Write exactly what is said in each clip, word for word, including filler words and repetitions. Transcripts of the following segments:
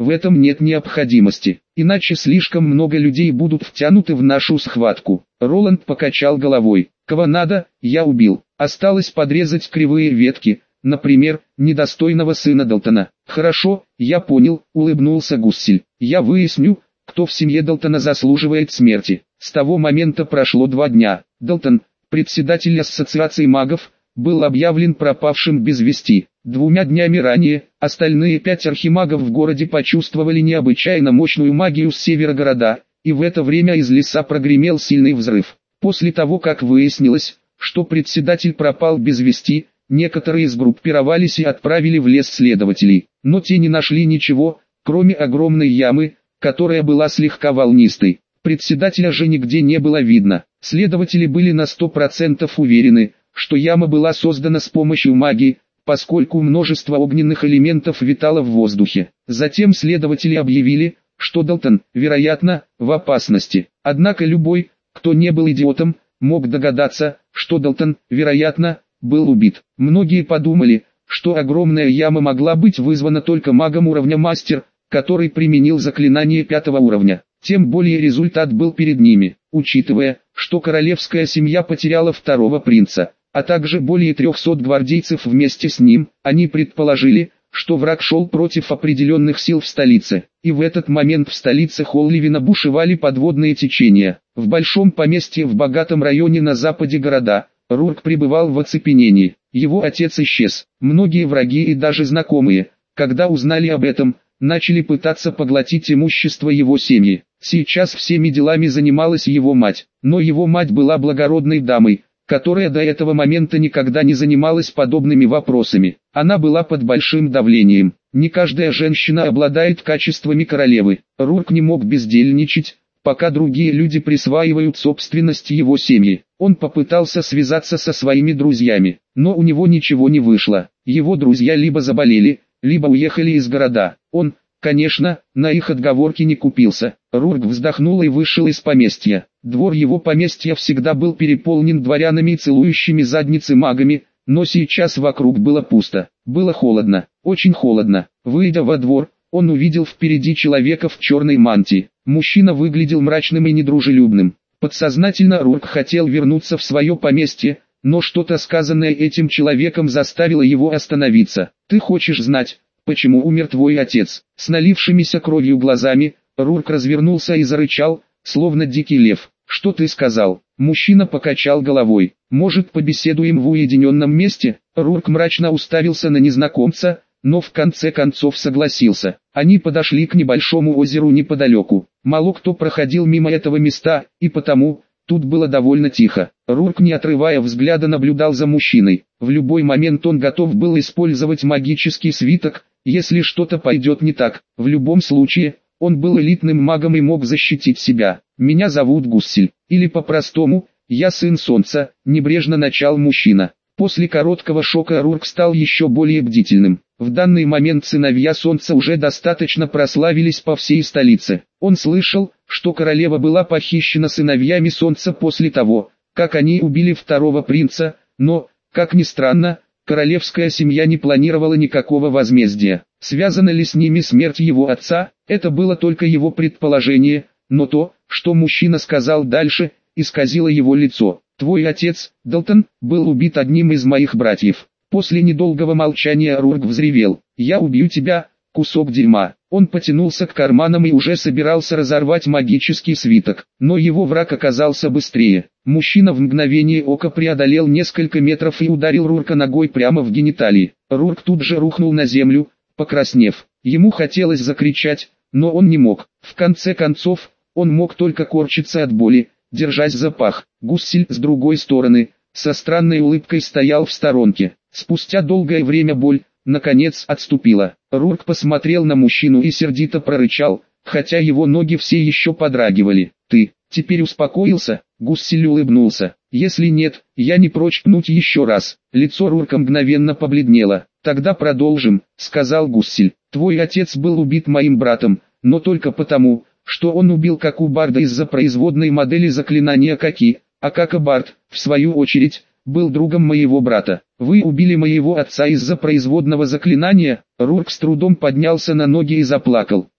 в этом нет необходимости, иначе слишком много людей будут втянуты в нашу схватку. Роланд покачал головой. Кого надо, я убил. Осталось подрезать кривые ветки, например, недостойного сына Далтона. Хорошо, я понял, улыбнулся Гуссель. Я выясню, кто в семье Далтона заслуживает смерти. С того момента прошло два дня. Далтон, председатель ассоциации магов, был объявлен пропавшим без вести. Двумя днями ранее, остальные пять архимагов в городе почувствовали необычайно мощную магию с севера города, и в это время из леса прогремел сильный взрыв. После того, как выяснилось, что председатель пропал без вести, некоторые сгруппировались и отправили в лес следователей, но те не нашли ничего, кроме огромной ямы, которая была слегка волнистой. Председателя же нигде не было видно. Следователи были на сто процентов уверены, что яма была создана с помощью магии, поскольку множество огненных элементов витало в воздухе. Затем следователи объявили, что Далтон, вероятно, в опасности. Однако любой, кто не был идиотом, мог догадаться, что Далтон, вероятно, был убит. Многие подумали, что огромная яма могла быть вызвана только магом уровня мастер, который применил заклинание пятого уровня. Тем более результат был перед ними, учитывая, что королевская семья потеряла второго принца, а также более трехсот гвардейцев вместе с ним. Они предположили, что враг шел против определенных сил в столице, и в этот момент в столице Холливина бушевали подводные течения. В большом поместье в богатом районе на западе города, Рурк пребывал в оцепенении. Его отец исчез. Многие враги и даже знакомые, когда узнали об этом, начали пытаться поглотить имущество его семьи. Сейчас всеми делами занималась его мать, но его мать была благородной дамой, которая до этого момента никогда не занималась подобными вопросами. Она была под большим давлением. Не каждая женщина обладает качествами королевы. Рурк не мог бездельничать, пока другие люди присваивают собственность его семьи. Он попытался связаться со своими друзьями, но у него ничего не вышло. Его друзья либо заболели, либо уехали из города. Он, конечно, на их отговорки не купился. Рурк вздохнул и вышел из поместья. Двор его поместья всегда был переполнен дворянами и целующими задницы магами, но сейчас вокруг было пусто. Было холодно, очень холодно. Выйдя во двор, он увидел впереди человека в черной мантии. Мужчина выглядел мрачным и недружелюбным. Подсознательно Рурк хотел вернуться в свое поместье, но что-то сказанное этим человеком заставило его остановиться. «Ты хочешь знать, почему умер твой отец?» С налившимися кровью глазами, Рурк развернулся и зарычал, словно дикий лев. «Что ты сказал?» Мужчина покачал головой. «Может, побеседуем в уединенном месте?» Рурк мрачно уставился на незнакомца, но в конце концов согласился. Они подошли к небольшому озеру неподалеку. Мало кто проходил мимо этого места, и потому тут было довольно тихо. Рурк, не отрывая взгляда, наблюдал за мужчиной. В любой момент он готов был использовать магический свиток, если что-то пойдет не так. В любом случае, он был элитным магом и мог защитить себя. «Меня зовут Гуссель, или по-простому, я сын Солнца», — небрежно начал мужчина. После короткого шока Рурк стал еще более бдительным. В данный момент сыновья Солнца уже достаточно прославились по всей столице. Он слышал, что королева была похищена сыновьями Солнца после того, как они убили второго принца, но, как ни странно, королевская семья не планировала никакого возмездия. Связана ли с ними смерть его отца? Это было только его предположение, но то, что мужчина сказал дальше, исказило его лицо. «Твой отец, Далтон, был убит одним из моих братьев». После недолгого молчания Рурк взревел: «Я убью тебя, кусок дерьма». Он потянулся к карманам и уже собирался разорвать магический свиток, но его враг оказался быстрее. Мужчина в мгновение ока преодолел несколько метров и ударил Рурка ногой прямо в гениталии. Рурк тут же рухнул на землю, покраснев. Ему хотелось закричать, но он не мог. В конце концов, он мог только корчиться от боли, держась за пах. Гуссель, с другой стороны, со странной улыбкой стоял в сторонке. Спустя долгое время боль, наконец, отступила. Рурк посмотрел на мужчину и сердито прорычал, хотя его ноги все еще подрагивали: «Ты, теперь успокоился?» Гуссель улыбнулся. «Если нет, я не прочь пнуть еще раз». Лицо Рурка мгновенно побледнело. «Тогда продолжим», — сказал Гуссель. «Твой отец был убит моим братом, но только потому, что он убил Каку Барда из-за производной модели заклинания Каки, а Кака Бард, в свою очередь, был другом моего брата. Вы убили моего отца из-за производного заклинания?» Рурк с трудом поднялся на ноги и заплакал.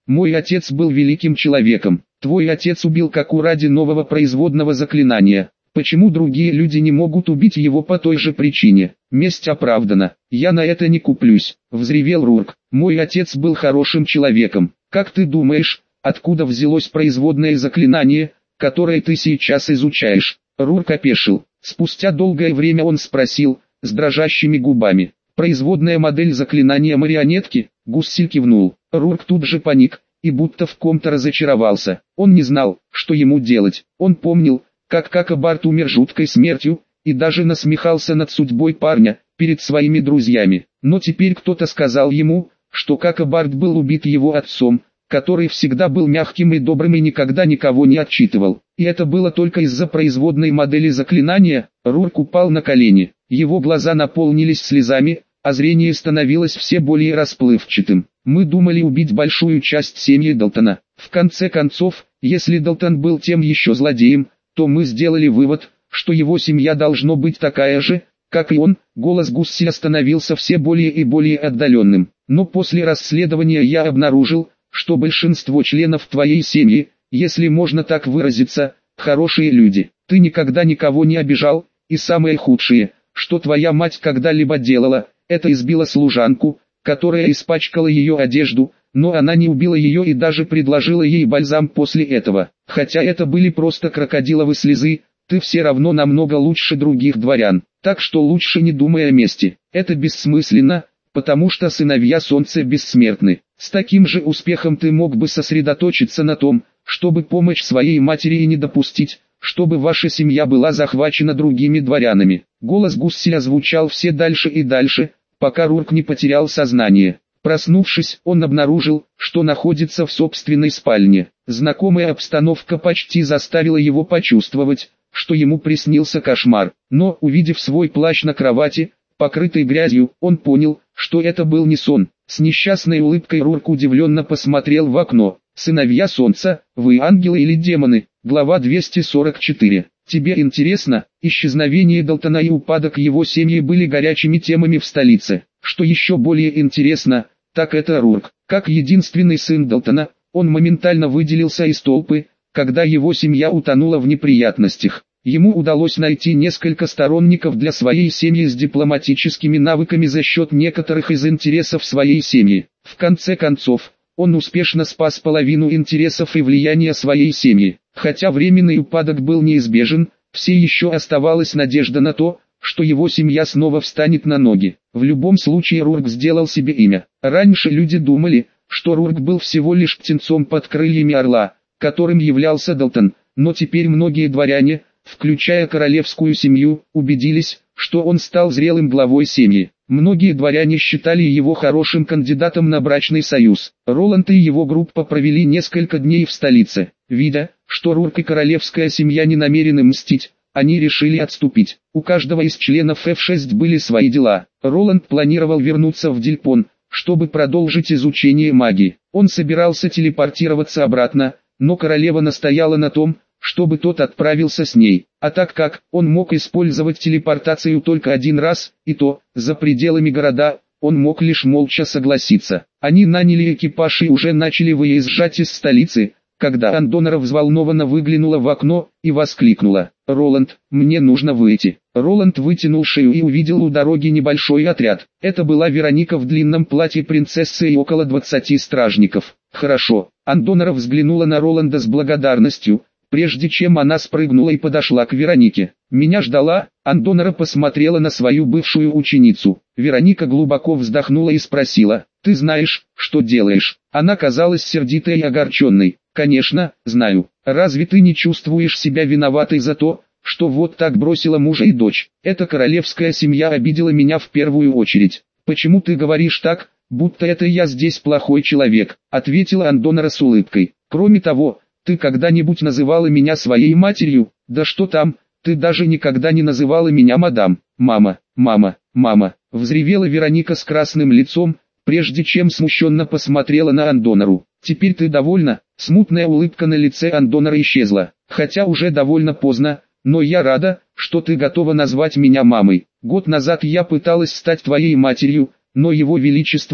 Мой отец был великим человеком. Твой отец убил Каку ради нового производного заклинания. Почему другие люди не могут убить его по той же причине? Месть оправдана. Я на это не куплюсь, взревел Рурк. Мой отец был хорошим человеком. Как ты думаешь, откуда взялось производное заклинание, которое ты сейчас изучаешь? Рурк опешил. Спустя долгое время он спросил, с дрожащими губами. Производная модель заклинания марионетки? Гуссель кивнул. Рурк тут же паник, и будто в ком-то разочаровался. Он не знал, что ему делать. Он помнил, как Какабард умер жуткой смертью, и даже насмехался над судьбой парня, перед своими друзьями. Но теперь кто-то сказал ему, что Какабард был убит его отцом, который всегда был мягким и добрым и никогда никого не отчитывал. И это было только из-за производной модели заклинания. Рурк упал на колени. Его глаза наполнились слезами, а зрение становилось все более расплывчатым. Мы думали убить большую часть семьи Далтона. В конце концов, если Далтон был тем еще злодеем, то мы сделали вывод, что его семья должно быть такая же, как и он. Голос Гусселя становился все более и более отдаленным. Но после расследования я обнаружил, что большинство членов твоей семьи, если можно так выразиться, хорошие люди. Ты никогда никого не обижал, и самое худшее, что твоя мать когда-либо делала, это избила служанку, которая испачкала ее одежду, но она не убила ее и даже предложила ей бальзам после этого. Хотя это были просто крокодиловые слезы, ты все равно намного лучше других дворян, так что лучше не думай о мести. Это бессмысленно, потому что сыновья Солнца бессмертны. С таким же успехом ты мог бы сосредоточиться на том, чтобы помочь своей матери и не допустить, чтобы ваша семья была захвачена другими дворянами. Голос Гусселя звучал все дальше и дальше, пока Рурк не потерял сознание. Проснувшись, он обнаружил, что находится в собственной спальне. Знакомая обстановка почти заставила его почувствовать, что ему приснился кошмар. Но, увидев свой плащ на кровати, покрытый грязью, он понял, что это был не сон. С несчастной улыбкой Рурк удивленно посмотрел в окно. «Сыновья Солнца, вы ангелы или демоны?» Глава двести сорок четыре. Тебе интересно? Исчезновение Далтона и упадок его семьи были горячими темами в столице. Что еще более интересно, так это Рурк. Как единственный сын Далтона, он моментально выделился из толпы, когда его семья утонула в неприятностях. Ему удалось найти несколько сторонников для своей семьи с дипломатическими навыками за счет некоторых из интересов своей семьи. В конце концов, он успешно спас половину интересов и влияния своей семьи. Хотя временный упадок был неизбежен, все еще оставалась надежда на то, что его семья снова встанет на ноги. В любом случае Рурк сделал себе имя. Раньше люди думали, что Рурк был всего лишь птенцом под крыльями орла, которым являлся Далтон, но теперь многие дворяне, включая королевскую семью, убедились, что он стал зрелым главой семьи. Многие дворяне считали его хорошим кандидатом на брачный союз. Роланд и его группа провели несколько дней в столице. Видя, что Рурк и королевская семья не намерены мстить, они решили отступить. У каждого из членов эф шесть были свои дела. Роланд планировал вернуться в Дильпон, чтобы продолжить изучение магии. Он собирался телепортироваться обратно, но королева настояла на том, чтобы тот отправился с ней. А так как он мог использовать телепортацию только один раз, и то, за пределами города, он мог лишь молча согласиться. Они наняли экипаж и уже начали выезжать из столицы, когда Андонора взволнованно выглянула в окно и воскликнула: «Роланд, мне нужно выйти». Роланд вытянул шею и увидел у дороги небольшой отряд. Это была Вероника в длинном платье принцессы и около двадцати стражников. «Хорошо». Андонора взглянула на Роланда с благодарностью, прежде чем она спрыгнула и подошла к Веронике. «Меня ждала?» Андонора посмотрела на свою бывшую ученицу. Вероника глубоко вздохнула и спросила: «Ты знаешь, что делаешь?» Она казалась сердитой и огорченной. «Конечно, знаю. Разве ты не чувствуешь себя виноватой за то, что вот так бросила мужа и дочь? Эта королевская семья обидела меня в первую очередь. Почему ты говоришь так, будто это я здесь плохой человек?» Ответила Андонора с улыбкой. «Кроме того, ты когда-нибудь называла меня своей матерью? Да что там, ты даже никогда не называла меня мадам. Мама, мама, мама!» Взревела Вероника с красным лицом, прежде чем смущенно посмотрела на Андонору. «Теперь ты довольна?» Смутная улыбка на лице Андонора исчезла. «Хотя уже довольно поздно, но я рада, что ты готова назвать меня мамой. Год назад я пыталась стать твоей матерью, но его величество,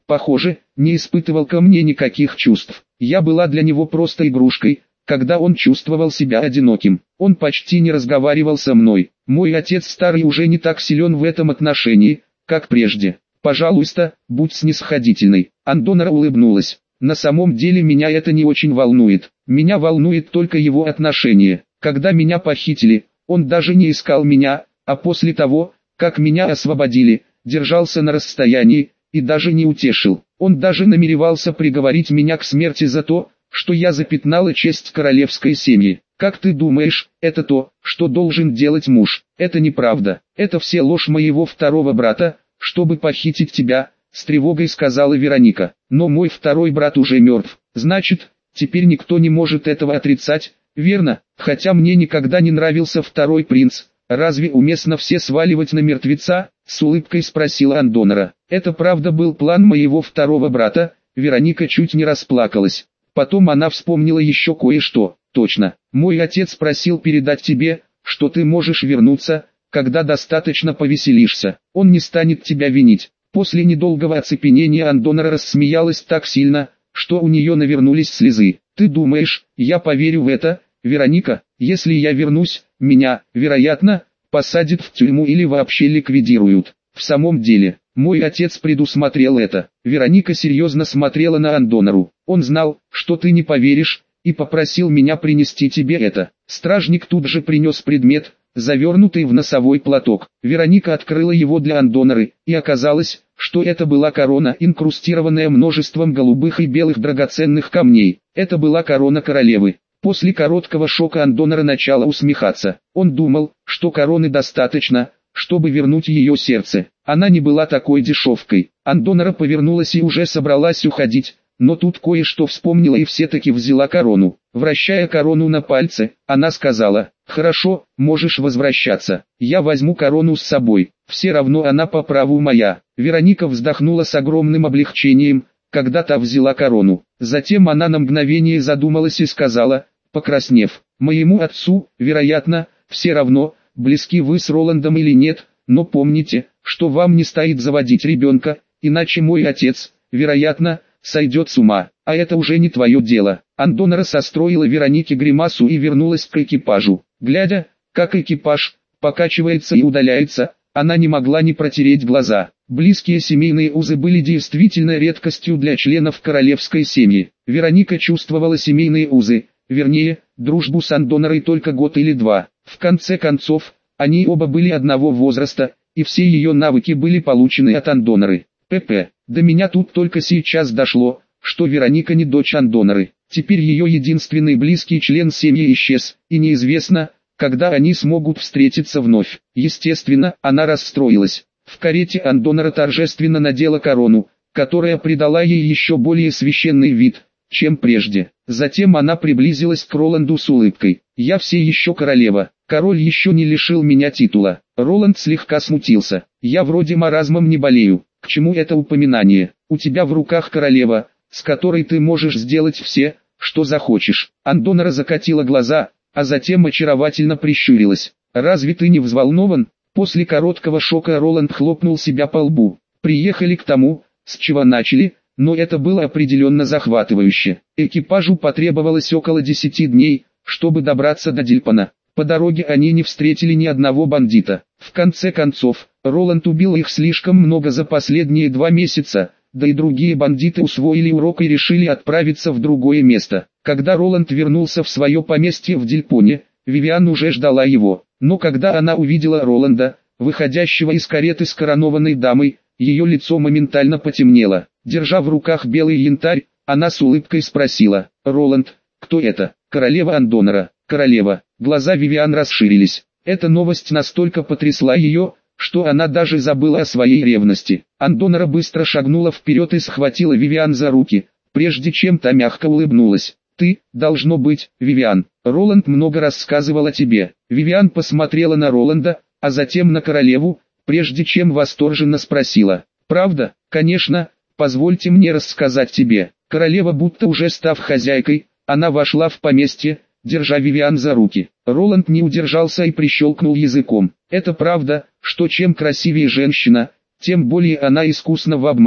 похоже, не испытывал ко мне никаких чувств. Я была для него просто игрушкой, когда он чувствовал себя одиноким. Он почти не разговаривал со мной. Мой отец старый уже не так силен в этом отношении, как прежде. Пожалуйста, будь снисходительной. Андонра улыбнулась. На самом деле меня это не очень волнует. Меня волнует только его отношение. Когда меня похитили, он даже не искал меня, а после того, как меня освободили, держался на расстоянии и даже не утешил. Он даже намеревался приговорить меня к смерти за то, что я запятнала честь королевской семьи. Как ты думаешь, это то, что должен делать муж? Это неправда. Это все ложь моего второго брата, чтобы похитить тебя, с тревогой сказала Вероника. Но мой второй брат уже мертв. Значит, теперь никто не может этого отрицать, верно? Хотя мне никогда не нравился второй принц. Разве уместно все сваливать на мертвеца? С улыбкой спросила Андонра. Это правда был план моего второго брата? Вероника чуть не расплакалась. Потом она вспомнила еще кое-что. Точно, мой отец просил передать тебе, что ты можешь вернуться, когда достаточно повеселишься. Он не станет тебя винить. После недолгого оцепенения Андонра рассмеялась так сильно, что у нее навернулись слезы. Ты думаешь, я поверю в это, Вероника? Если я вернусь, меня, вероятно, посадят в тюрьму или вообще ликвидируют. В самом деле, мой отец предусмотрел это. Вероника серьезно смотрела на Андонру. Он знал, что ты не поверишь, и попросил меня принести тебе это. Стражник тут же принес предмет, завернутый в носовой платок. Вероника открыла его для Андонры, и оказалось, что это была корона, инкрустированная множеством голубых и белых драгоценных камней. Это была корона королевы. После короткого шока Андонра начала усмехаться. Он думал, что короны достаточно, чтобы вернуть ее сердце. Она не была такой дешевкой. Андонра повернулась и уже собралась уходить, но тут кое-что вспомнила и все-таки взяла корону. Вращая корону на пальце, она сказала: «Хорошо, можешь возвращаться. Я возьму корону с собой. Все равно она по праву моя». Вероника вздохнула с огромным облегчением, когда та взяла корону. Затем она на мгновение задумалась и сказала, покраснев: «Моему отцу, вероятно, все равно, близки вы с Роландом или нет, но помните, что вам не стоит заводить ребенка, иначе мой отец, вероятно, сойдет с ума, а это уже не твое дело». Андонра состроила Веронике гримасу и вернулась к экипажу. Глядя, как экипаж покачивается и удаляется, она не могла не протереть глаза. Близкие семейные узы были действительно редкостью для членов королевской семьи. Вероника чувствовала семейные узы, вернее, дружбу с Андонрой только год или два. В конце концов, они оба были одного возраста, и все ее навыки были получены от Андонры. ПП. До меня тут только сейчас дошло, что Вероника не дочь Андонры. Теперь ее единственный близкий член семьи исчез, и неизвестно, когда они смогут встретиться вновь. Естественно, она расстроилась. В карете Андонра торжественно надела корону, которая придала ей еще более священный вид, чем прежде. Затем она приблизилась к Роланду с улыбкой. «Я все еще королева. Король еще не лишил меня титула». Роланд слегка смутился. «Я вроде маразмом не болею. К чему это упоминание? У тебя в руках королева, с которой ты можешь сделать все, что захочешь». Андонра закатила глаза, а затем очаровательно прищурилась. «Разве ты не взволнован?» После короткого шока Роланд хлопнул себя по лбу. «Приехали к тому, с чего начали, но это было определенно захватывающе. Экипажу потребовалось около десяти дней, чтобы добраться до Дильпана. По дороге они не встретили ни одного бандита. В конце концов, Роланд убил их слишком много за последние два месяца, да и другие бандиты усвоили урок и решили отправиться в другое место. Когда Роланд вернулся в свое поместье в Дильпоне, Вивиан уже ждала его. Но когда она увидела Роланда, выходящего из кареты с коронованной дамой, ее лицо моментально потемнело. Держа в руках белый янтарь, она с улыбкой спросила: «Роланд, кто это?» «Королева Андонра». «Королева». Глаза Вивиан расширились. Эта новость настолько потрясла ее, что она даже забыла о своей ревности. Андонра быстро шагнула вперед и схватила Вивиан за руки, прежде чем та мягко улыбнулась. «Ты, должно быть, Вивиан. Роланд много рассказывал о тебе». Вивиан посмотрела на Роланда, а затем на королеву, прежде чем восторженно спросила: «Правда?» «Конечно, позвольте мне рассказать тебе». Королева, будто уже став хозяйкой, она вошла в поместье, держа Вивиан за руки. Роланд не удержался и прищелкнул языком. «Это правда, что чем красивее женщина, тем более она искусна в обмане.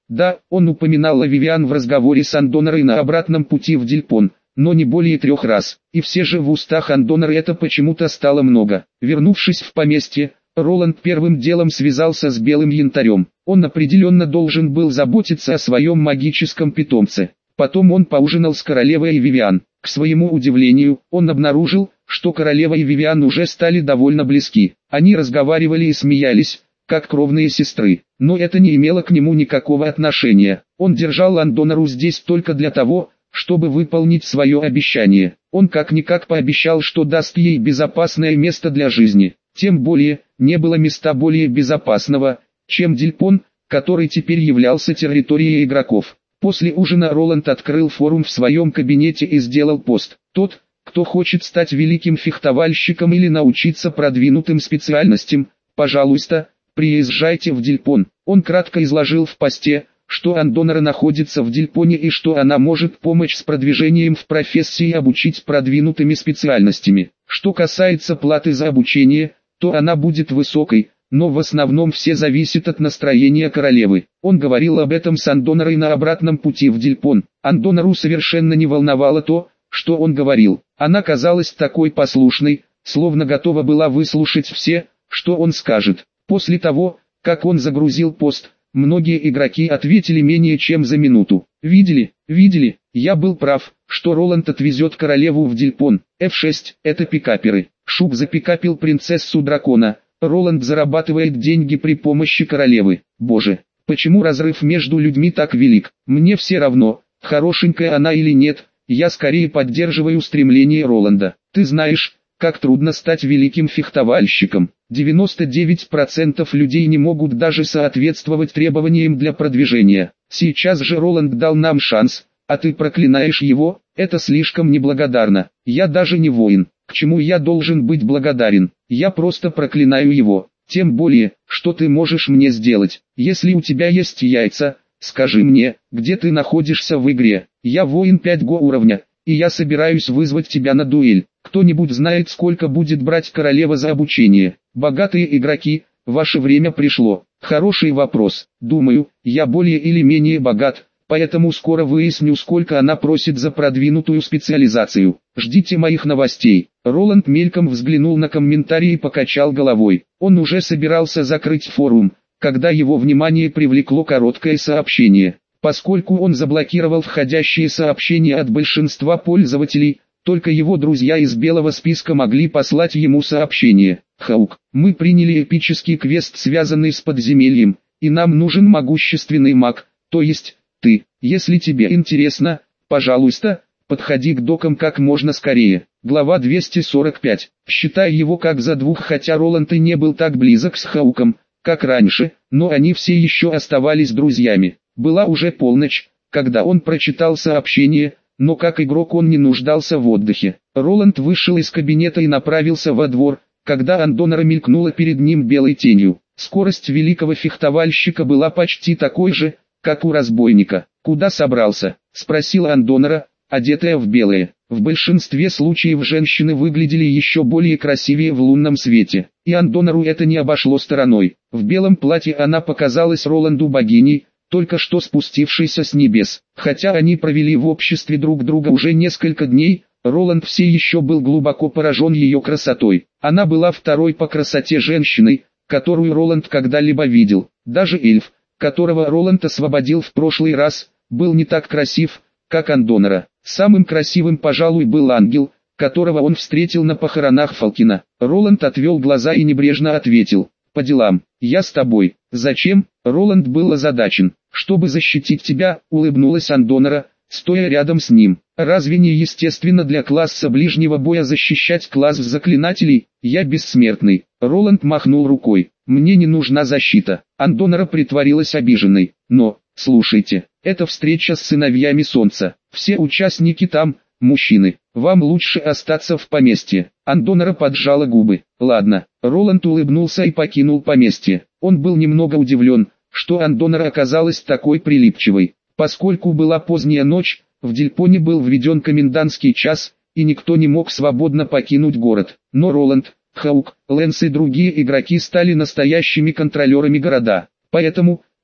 Да, он упоминал о Вивиан в разговоре с Андонерой на обратном пути в Дильпон, но не более трех раз. И все же в устах Андонера это почему-то стало много. Вернувшись в поместье, Роланд первым делом связался с Белым Янтарем. Он определенно должен был заботиться о своем магическом питомце. Потом он поужинал с королевой Вивиан. К своему удивлению, он обнаружил, что королева и Вивиан уже стали довольно близки. Они разговаривали и смеялись, как кровные сестры. Но это не имело к нему никакого отношения. Он держал Андонеру здесь только для того, чтобы выполнить свое обещание. Он как-никак пообещал, что даст ей безопасное место для жизни. Тем более, не было места более безопасного, чем Дильпон, который теперь являлся территорией игроков. После ужина Роланд открыл форум в своем кабинете и сделал пост. Тот, кто хочет стать великим фехтовальщиком или научиться продвинутым специальностям, пожалуйста, приезжайте в Дильпон. Он кратко изложил в посте, что Андонера находится в Дильпоне и что она может помочь с продвижением в профессии и обучить продвинутыми специальностями. Что касается платы за обучение, то она будет высокой, но в основном все зависит от настроения королевы. Он говорил об этом с Андонерой на обратном пути в Дильпон. Андонеру совершенно не волновало то, что он говорил. Она казалась такой послушной, словно готова была выслушать все, что он скажет. После того, как он загрузил пост, многие игроки ответили менее чем за минуту. Видели, видели, я был прав, что Роланд отвезет королеву в Дильпон. эф шесть, это пикаперы. Шуб запикапил принцессу дракона. Роланд зарабатывает деньги при помощи королевы. Боже, почему разрыв между людьми так велик? Мне все равно, хорошенькая она или нет, я скорее поддерживаю стремление Роланда. Ты знаешь, как трудно стать великим фехтовальщиком. девяносто девять процентов людей не могут даже соответствовать требованиям для продвижения. Сейчас же Роланд дал нам шанс, а ты проклинаешь его, это слишком неблагодарно. Я даже не воин. К чему я должен быть благодарен? Я просто проклинаю его. Тем более, что ты можешь мне сделать? Если у тебя есть яйца, скажи мне, где ты находишься в игре. Я воин пять го уровня, и я собираюсь вызвать тебя на дуэль. Кто-нибудь знает, сколько будет брать королева за обучение? Богатые игроки, ваше время пришло. Хороший вопрос. Думаю, я более или менее богат, поэтому скоро выясню, сколько она просит за продвинутую специализацию. Ждите моих новостей. Роланд мельком взглянул на комментарии и покачал головой. Он уже собирался закрыть форум, когда его внимание привлекло короткое сообщение. Поскольку он заблокировал входящие сообщения от большинства пользователей, только его друзья из белого списка могли послать ему сообщение. Хаук, мы приняли эпический квест, связанный с подземельем, и нам нужен могущественный маг, то есть ты. Если тебе интересно, пожалуйста, подходи к докам как можно скорее. Глава двести сорок пять. Считай его как за двух, хотя Роланд и не был так близок с Хауком, как раньше, но они все еще оставались друзьями. Была уже полночь, когда он прочитал сообщение, но как игрок он не нуждался в отдыхе. Роланд вышел из кабинета и направился во двор, когда Андонера мелькнула перед ним белой тенью. Скорость великого фехтовальщика была почти такой же, как у разбойника. «Куда собрался?» – спросила Андонера, одетая в белое. В большинстве случаев женщины выглядели еще более красивее в лунном свете, и Андонеру это не обошло стороной. В белом платье она показалась Роланду богиней, только что спустившейся с небес. Хотя они провели в обществе друг друга уже несколько дней, Роланд все еще был глубоко поражен ее красотой. Она была второй по красоте женщиной, которую Роланд когда-либо видел. Даже эльф, которого Роланд освободил в прошлый раз, был не так красив, как Андонера. Самым красивым, пожалуй, был ангел, которого он встретил на похоронах Фалкина. Роланд отвел глаза и небрежно ответил: «По делам, я с тобой». «Зачем?» Роланд был озадачен. «Чтобы защитить тебя», улыбнулась Андонера, стоя рядом с ним. «Разве не естественно для класса ближнего боя защищать класс заклинателей? Я бессмертный». Роланд махнул рукой. «Мне не нужна защита». Андонера притворилась обиженной. «Но, слушайте, это встреча с сыновьями Солнца. Все участники там, мужчины. Вам лучше остаться в поместье». Андонера поджала губы. «Ладно». Роланд улыбнулся и покинул поместье. Он был немного удивлен, что Андонера оказалась такой прилипчивой. Поскольку была поздняя ночь, в Дильпоне был введен комендантский час, и никто не мог свободно покинуть город. Но Роланд, Хаук, Лэнс и другие игроки стали настоящими контролерами города. Поэтому,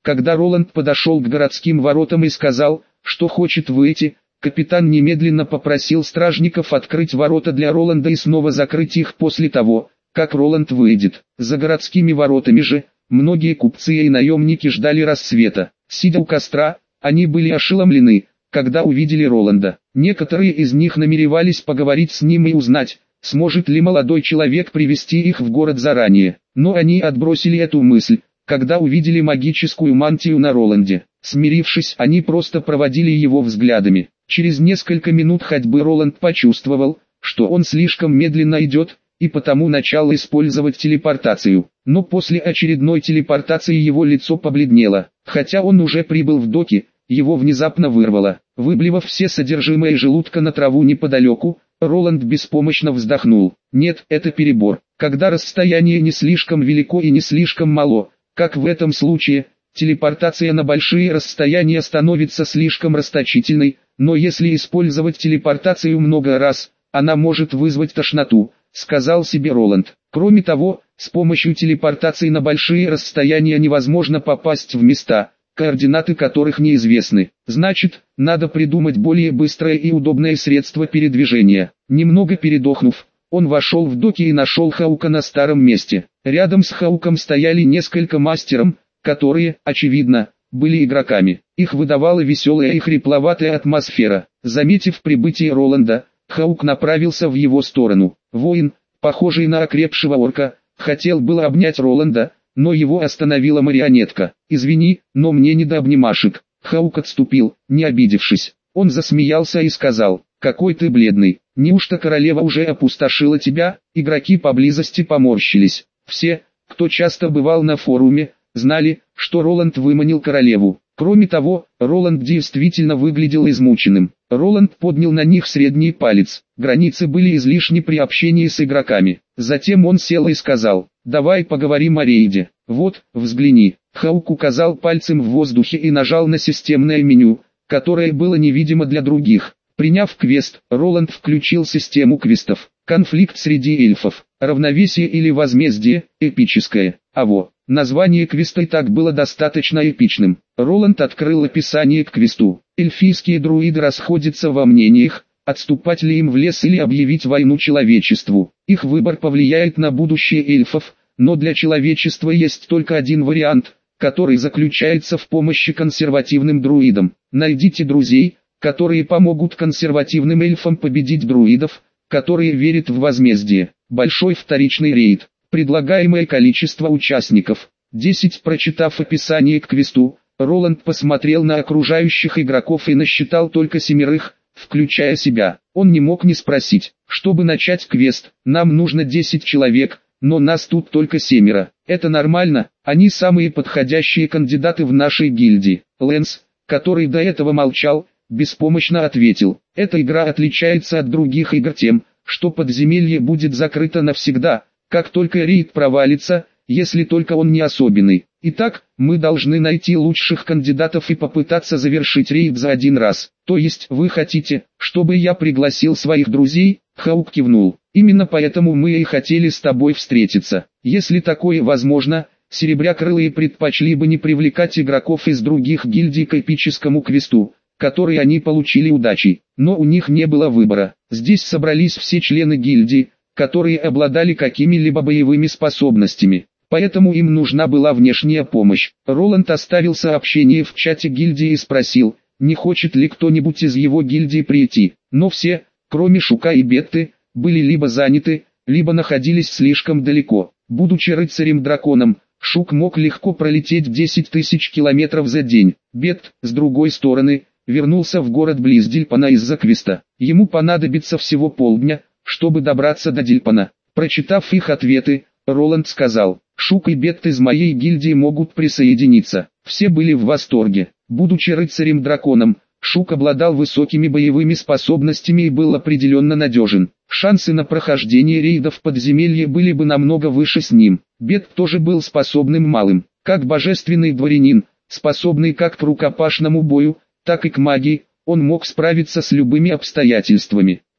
Когда Роланд подошел к городским воротам и сказал, что хочет выйти, капитан немедленно попросил стражников открыть ворота для Роланда и снова закрыть их после того, как Роланд выйдет. За городскими воротами же, многие купцы и наемники ждали рассвета. Сидя у костра, они были ошеломлены, когда увидели Роланда. Некоторые из них намеревались поговорить с ним и узнать, сможет ли молодой человек привести их в город заранее. Но они отбросили эту мысль, когда увидели магическую мантию на Роланде. Смирившись, они просто проводили его взглядами. Через несколько минут ходьбы Роланд почувствовал, что он слишком медленно идет, и потому начал использовать телепортацию. Но после очередной телепортации его лицо побледнело. Хотя он уже прибыл в доки, его внезапно вырвало. Выблевав все содержимое желудка на траву неподалеку, Роланд беспомощно вздохнул. Нет, это перебор. Когда расстояние не слишком велико и не слишком мало, как в этом случае, телепортация на большие расстояния становится слишком расточительной, но если использовать телепортацию много раз, она может вызвать тошноту, сказал себе Роланд. Кроме того, с помощью телепортации на большие расстояния невозможно попасть в места, координаты которых неизвестны. Значит, надо придумать более быстрое и удобное средство передвижения. Немного передохнув, он вошел в доки и нашел Хаука на старом месте. Рядом с Хауком стояли несколько мастеров, которые, очевидно, были игроками. Их выдавала веселая и хрипловатая атмосфера. Заметив прибытие Роланда, Хаук направился в его сторону. Воин, похожий на окрепшего орка, хотел было обнять Роланда, но его остановила марионетка. «Извини, но мне не до обнимашек». Хаук отступил, не обидевшись. Он засмеялся и сказал: «Какой ты бледный. Неужто королева уже опустошила тебя?» Игроки поблизости поморщились. Все, кто часто бывал на форуме, знали, что Роланд выманил королеву. Кроме того, Роланд действительно выглядел измученным. Роланд поднял на них средний палец. Границы были излишни при общении с игроками. Затем он сел и сказал: «Давай поговорим о рейде. Вот, взгляни». Хаук указал пальцем в воздухе и нажал на системное меню, которое было невидимо для других. Приняв квест, Роланд включил систему квестов. Конфликт среди эльфов. Равновесие или возмездие, эпическое. Аво. Название квеста и так было достаточно эпичным. Роланд открыл описание к квесту. Эльфийские друиды расходятся во мнениях, отступать ли им в лес или объявить войну человечеству. Их выбор повлияет на будущее эльфов, но для человечества есть только один вариант, который заключается в помощи консервативным друидам. Найдите друзей, которые помогут консервативным эльфам победить друидов, которые верят в возмездие. Большой вторичный рейд. Предлагаемое количество участников – десять. Прочитав описание к квесту, Роланд посмотрел на окружающих игроков и насчитал только семерых, включая себя. Он не мог не спросить: чтобы начать квест, нам нужно десять человек, но нас тут только семеро. Это нормально, они самые подходящие кандидаты в нашей гильдии. Лэнс, который до этого молчал, беспомощно ответил: эта игра отличается от других игр тем, что подземелье будет закрыто навсегда, как только рейд провалится, если только он не особенный. Итак, мы должны найти лучших кандидатов и попытаться завершить рейд за один раз. То есть вы хотите, чтобы я пригласил своих друзей? Хаук кивнул. Именно поэтому мы и хотели с тобой встретиться. Если такое возможно, Серебрякрылые предпочли бы не привлекать игроков из других гильдий к эпическому квесту, который они получили удачей. Но у них не было выбора. Здесь собрались все члены гильдии, которые обладали какими-либо боевыми способностями. Поэтому им нужна была внешняя помощь. Роланд оставил сообщение в чате гильдии и спросил, не хочет ли кто-нибудь из его гильдии прийти. Но все, кроме Шука и Бетты, были либо заняты, либо находились слишком далеко. Будучи рыцарем-драконом, Шук мог легко пролететь десять тысяч километров за день. Бет, с другой стороны, вернулся в город близ Дильпана из-за квеста. Ему понадобится всего полдня, чтобы добраться до Дильпана. Прочитав их ответы, Роланд сказал: «Шук и Бет из моей гильдии могут присоединиться». Все были в восторге. Будучи рыцарем-драконом, Шук обладал высокими боевыми способностями и был определенно надежен. Шансы на прохождение рейда в подземелье были бы намного выше с ним. Бет тоже был способным малым. Как божественный дворянин, способный как к рукопашному бою, так и к магии, он мог справиться с любыми обстоятельствами.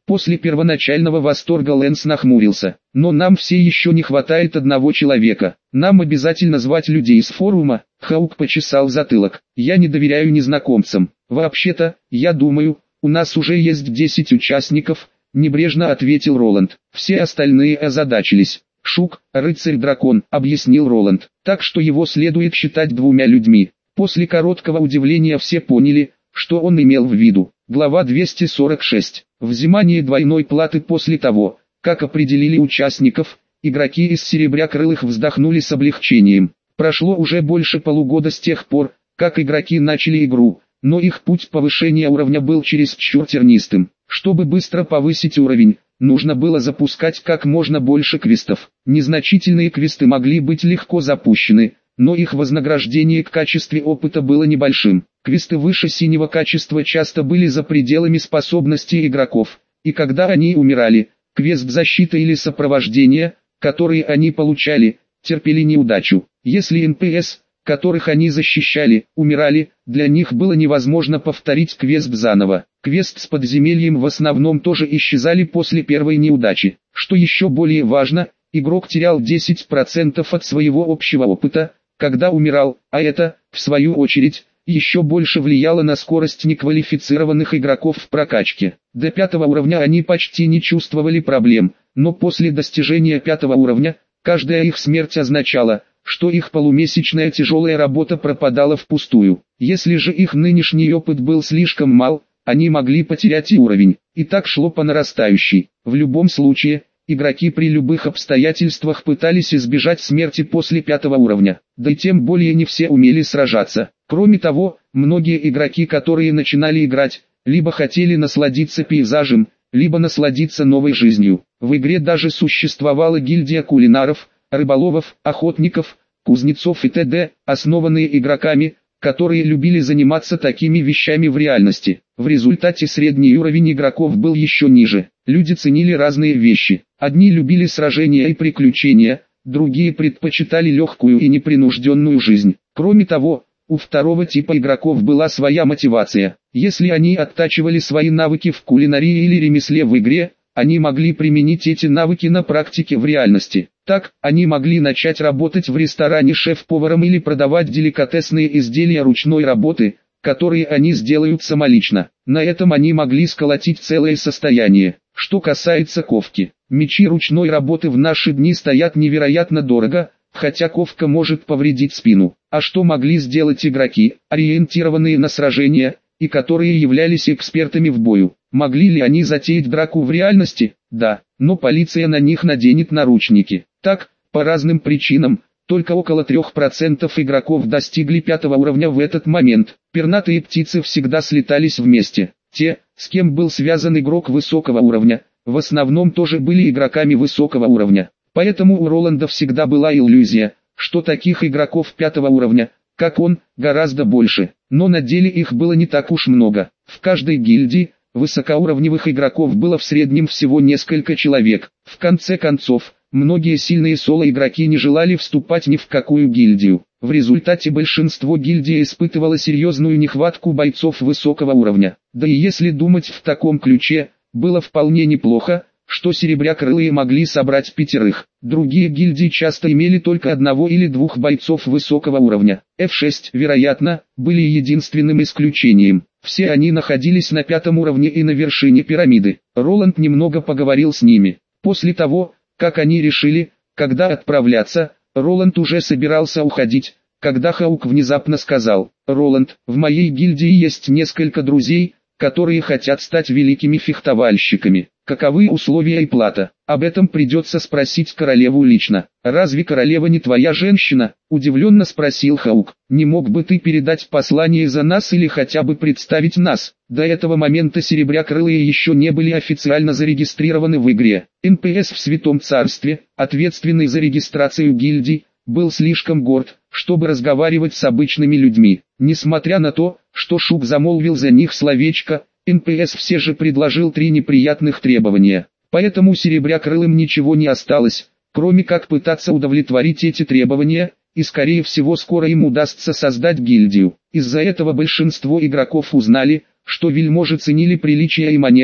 После первоначального восторга Лэнс нахмурился. Но нам все еще не хватает одного человека. Нам обязательно звать людей из форума. Хаук почесал затылок. Я не доверяю незнакомцам. Вообще-то, я думаю, у нас уже есть десять участников, небрежно ответил Роланд. Все остальные озадачились. Шук, рыцарь-дракон, объяснил Роланд. Так что его следует считать двумя людьми. После короткого удивления все поняли, что он имел в виду. Глава двести сорок шесть. Взимание двойной платы. После того, как определили участников, игроки из Серебрякрылых вздохнули с облегчением. Прошло уже больше полугода с тех пор, как игроки начали игру, но их путь повышения уровня был чересчур тернистым. Чтобы быстро повысить уровень, нужно было запускать как можно больше квестов. Незначительные квесты могли быть легко запущены, но их вознаграждение в качестве опыта было небольшим. Квесты выше синего качества часто были за пределами способностей игроков, и когда они умирали, квест защиты или сопровождения, которые они получали, терпели неудачу. Если эн пи эс, которых они защищали, умирали, для них было невозможно повторить квест заново. Квест с подземельем в основном тоже исчезали после первой неудачи. Что еще более важно, игрок терял десять процентов от своего общего опыта, когда умирал, а это, в свою очередь, еще больше влияло на скорость неквалифицированных игроков в прокачке. До пятого уровня они почти не чувствовали проблем, но после достижения пятого уровня, каждая их смерть означала, что их полумесячная тяжелая работа пропадала впустую. Если же их нынешний опыт был слишком мал, они могли потерять и уровень. И так шло по нарастающей. В любом случае, игроки при любых обстоятельствах пытались избежать смерти после пятого уровня. Да и тем более не все умели сражаться. Кроме того, многие игроки, которые начинали играть, либо хотели насладиться пейзажем, либо насладиться новой жизнью. В игре даже существовала гильдия кулинаров, рыболовов, охотников, кузнецов и т.д., основанные игроками, которые любили заниматься такими вещами в реальности. В результате средний уровень игроков был еще ниже. Люди ценили разные вещи. Одни любили сражения и приключения, другие предпочитали легкую и непринужденную жизнь. Кроме того, у второго типа игроков была своя мотивация. Если они оттачивали свои навыки в кулинарии или ремесле в игре, они могли применить эти навыки на практике в реальности. Так, они могли начать работать в ресторане шеф-поваром или продавать деликатесные изделия ручной работы, которые они сделают самолично. На этом они могли сколотить целое состояние. Что касается ковки, мечи ручной работы в наши дни стоят невероятно дорого, хотя ковка может повредить спину. А что могли сделать игроки, ориентированные на сражения, и которые являлись экспертами в бою? Могли ли они затеять драку в реальности? Да, но полиция на них наденет наручники. Так, по разным причинам, только около трех процентов игроков достигли пятого уровня в этот момент. Пернатые птицы всегда слетались вместе. Те, с кем был связан игрок высокого уровня, в основном тоже были игроками высокого уровня. Поэтому у Роланда всегда была иллюзия, что таких игроков пятого уровня, как он, гораздо больше. Но на деле их было не так уж много. В каждой гильдии высокоуровневых игроков было в среднем всего несколько человек. В конце концов, многие сильные соло-игроки не желали вступать ни в какую гильдию. В результате большинство гильдий испытывало серьезную нехватку бойцов высокого уровня. Да и если думать в таком ключе, было вполне неплохо, что Серебрякрылые могли собрать пятерых. Другие гильдии часто имели только одного или двух бойцов высокого уровня. эф шесть, вероятно, были единственным исключением. Все они находились на пятом уровне и на вершине пирамиды. Роланд немного поговорил с ними. После того, как они решили, когда отправляться, Роланд уже собирался уходить, когда Хаук внезапно сказал: «Роланд, в моей гильдии есть несколько друзей, которые хотят стать великими фехтовальщиками. Каковы условия и плата? Об этом придется спросить королеву лично». «Разве королева не твоя женщина?» – удивленно спросил Хаук. «Не мог бы ты передать послание за нас или хотя бы представить нас?» До этого момента Серебрякрылые еще не были официально зарегистрированы в игре. эн пи эс в Святом Царстве, ответственный за регистрацию гильдий, был слишком горд, чтобы разговаривать с обычными людьми. Несмотря на то, что Шук замолвил за них словечко, эн пи эс все же предложил три неприятных требования. Поэтому Серебрякрылым ничего не осталось, кроме как пытаться удовлетворить эти требования, и скорее всего скоро им удастся создать гильдию. Из-за этого большинство игроков узнали, что вельможи ценили приличия и манеры,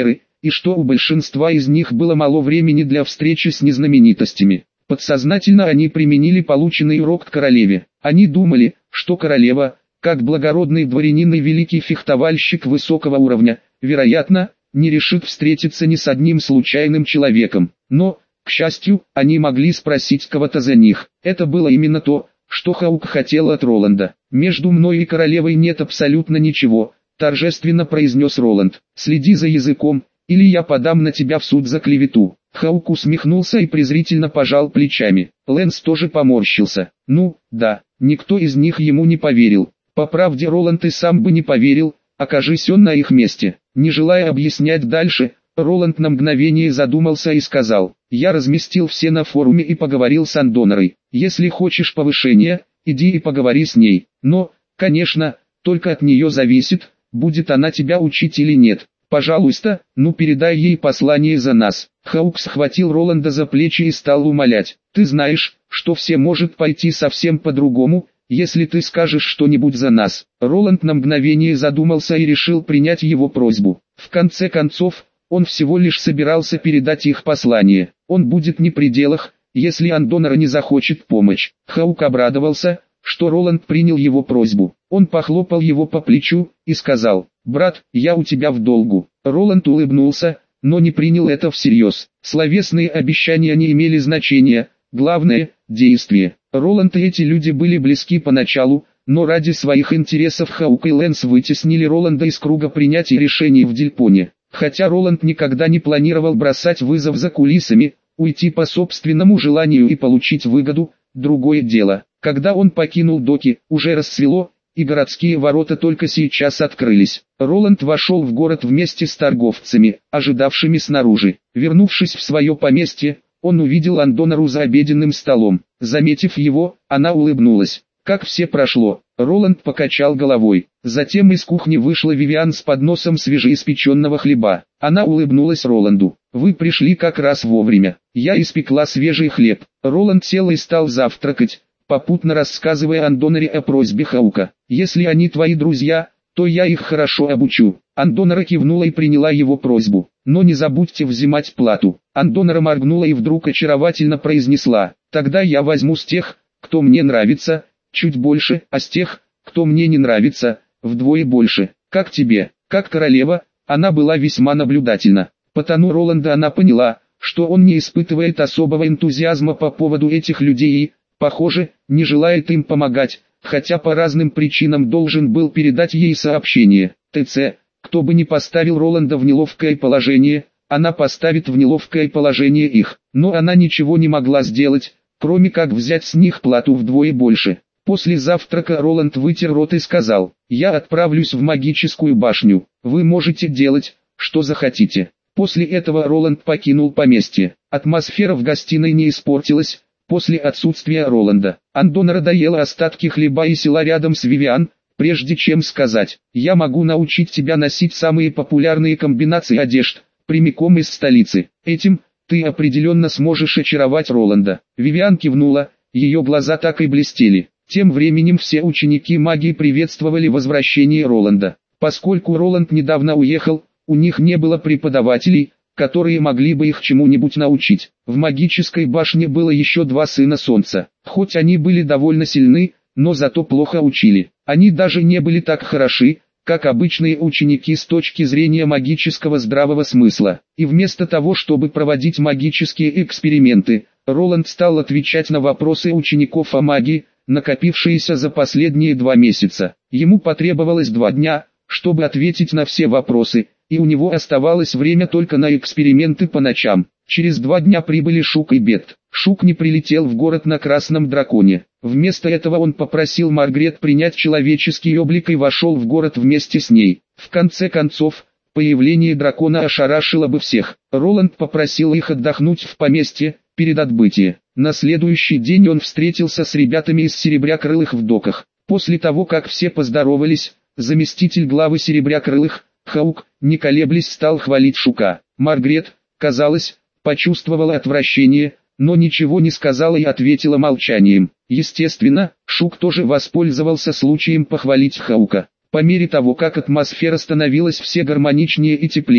и что у большинства из них было мало времени для встречи с незнаменитостями. Подсознательно они применили полученный урок к королеве. Они думали, что королева, как благородный дворянин и великий фехтовальщик высокого уровня, вероятно, не решит встретиться ни с одним случайным человеком. Но, к счастью, они могли спросить кого-то за них. Это было именно то, что Хаук хотел от Роланда. «Между мной и королевой нет абсолютно ничего», — торжественно произнес Роланд. «Следи за языком, или я подам на тебя в суд за клевету». Хаук усмехнулся и презрительно пожал плечами. Лэнс тоже поморщился. Ну, да, никто из них ему не поверил. По правде, Роланд и сам бы не поверил, окажись он на их месте. Не желая объяснять дальше, Роланд на мгновение задумался и сказал: «Я разместил все на форуме и поговорил с Андонорой. Если хочешь повышения, иди и поговори с ней. Но, конечно, только от нее зависит, будет она тебя учить или нет. Пожалуйста, ну передай ей послание за нас». Хаук схватил Роланда за плечи и стал умолять: «Ты знаешь, что все может пойти совсем по-другому, если ты скажешь что-нибудь за нас». Роланд на мгновение задумался и решил принять его просьбу. В конце концов, он всего лишь собирался передать их послание. Он будет не при делах, если Андонора не захочет помочь. Хаук обрадовался, что Роланд принял его просьбу. Он похлопал его по плечу и сказал: «Брат, я у тебя в долгу». Роланд улыбнулся, но не принял это всерьез. Словесные обещания не имели значения, главное – действие. Роланд и эти люди были близки поначалу, но ради своих интересов Хаук и Лэнс вытеснили Роланда из круга принятия решений в Дильпоне. Хотя Роланд никогда не планировал бросать вызов за кулисами, уйти по собственному желанию и получить выгоду – другое дело. Когда он покинул доки, уже рассвело, и городские ворота только сейчас открылись. Роланд вошел в город вместе с торговцами, ожидавшими снаружи. Вернувшись в свое поместье, он увидел Андонору за обеденным столом. Заметив его, она улыбнулась. «Как все прошло?» Роланд покачал головой. Затем из кухни вышла Вивиан с подносом свежеиспеченного хлеба. Она улыбнулась Роланду. «Вы пришли как раз вовремя. Я испекла свежий хлеб». Роланд сел и стал завтракать, попутно рассказывая Андоноре о просьбе Хаука. «Если они твои друзья, то я их хорошо обучу». Андонора кивнула и приняла его просьбу. «Но не забудьте взимать плату». Андонора моргнула и вдруг очаровательно произнесла: «Тогда я возьму с тех, кто мне нравится, чуть больше, а с тех, кто мне не нравится, вдвое больше. Как тебе?» Как королева, она была весьма наблюдательна. По тону Роланда она поняла, что он не испытывает особого энтузиазма по поводу этих людей и, похоже, не желает им помогать, хотя по разным причинам должен был передать ей сообщение. ТЦ, кто бы ни поставил Роланда в неловкое положение, она поставит в неловкое положение их. Но она ничего не могла сделать, кроме как взять с них плату вдвое больше. После завтрака Роланд вытер рот и сказал: «Я отправлюсь в магическую башню. Вы можете делать, что захотите». После этого Роланд покинул поместье. Атмосфера в гостиной не испортилась после отсутствия Роланда. Андонора доела остатки хлеба и села рядом с Вивиан, прежде чем сказать: «Я могу научить тебя носить самые популярные комбинации одежд, прямиком из столицы. Этим ты определенно сможешь очаровать Роланда». Вивиан кивнула, ее глаза так и блестели. Тем временем все ученики магии приветствовали возвращение Роланда. Поскольку Роланд недавно уехал, у них не было преподавателей, которые могли бы их чему-нибудь научить. В магической башне было еще два сына Солнца. Хоть они были довольно сильны, но зато плохо учили. Они даже не были так хороши, как обычные ученики с точки зрения магического здравого смысла. И вместо того, чтобы проводить магические эксперименты, Роланд стал отвечать на вопросы учеников о магии, накопившиеся за последние два месяца. Ему потребовалось два дня, чтобы ответить на все вопросы, и у него оставалось время только на эксперименты по ночам. Через два дня прибыли Шук и Бет. Шук не прилетел в город на Красном Драконе. Вместо этого он попросил Маргарет принять человеческий облик и вошел в город вместе с ней. В конце концов, появление дракона ошарашило бы всех. Роланд попросил их отдохнуть в поместье перед отбытием. На следующий день он встретился с ребятами из Серебрякрылых в доках. После того, как все поздоровались, заместитель главы Серебрякрылых, Хаук, не колеблясь, стал хвалить Шука. Маргарет, казалось, почувствовала отвращение, но ничего не сказала и ответила молчанием. Естественно, Шук тоже воспользовался случаем похвалить Хаука. По мере того, как атмосфера становилась все гармоничнее и теплее,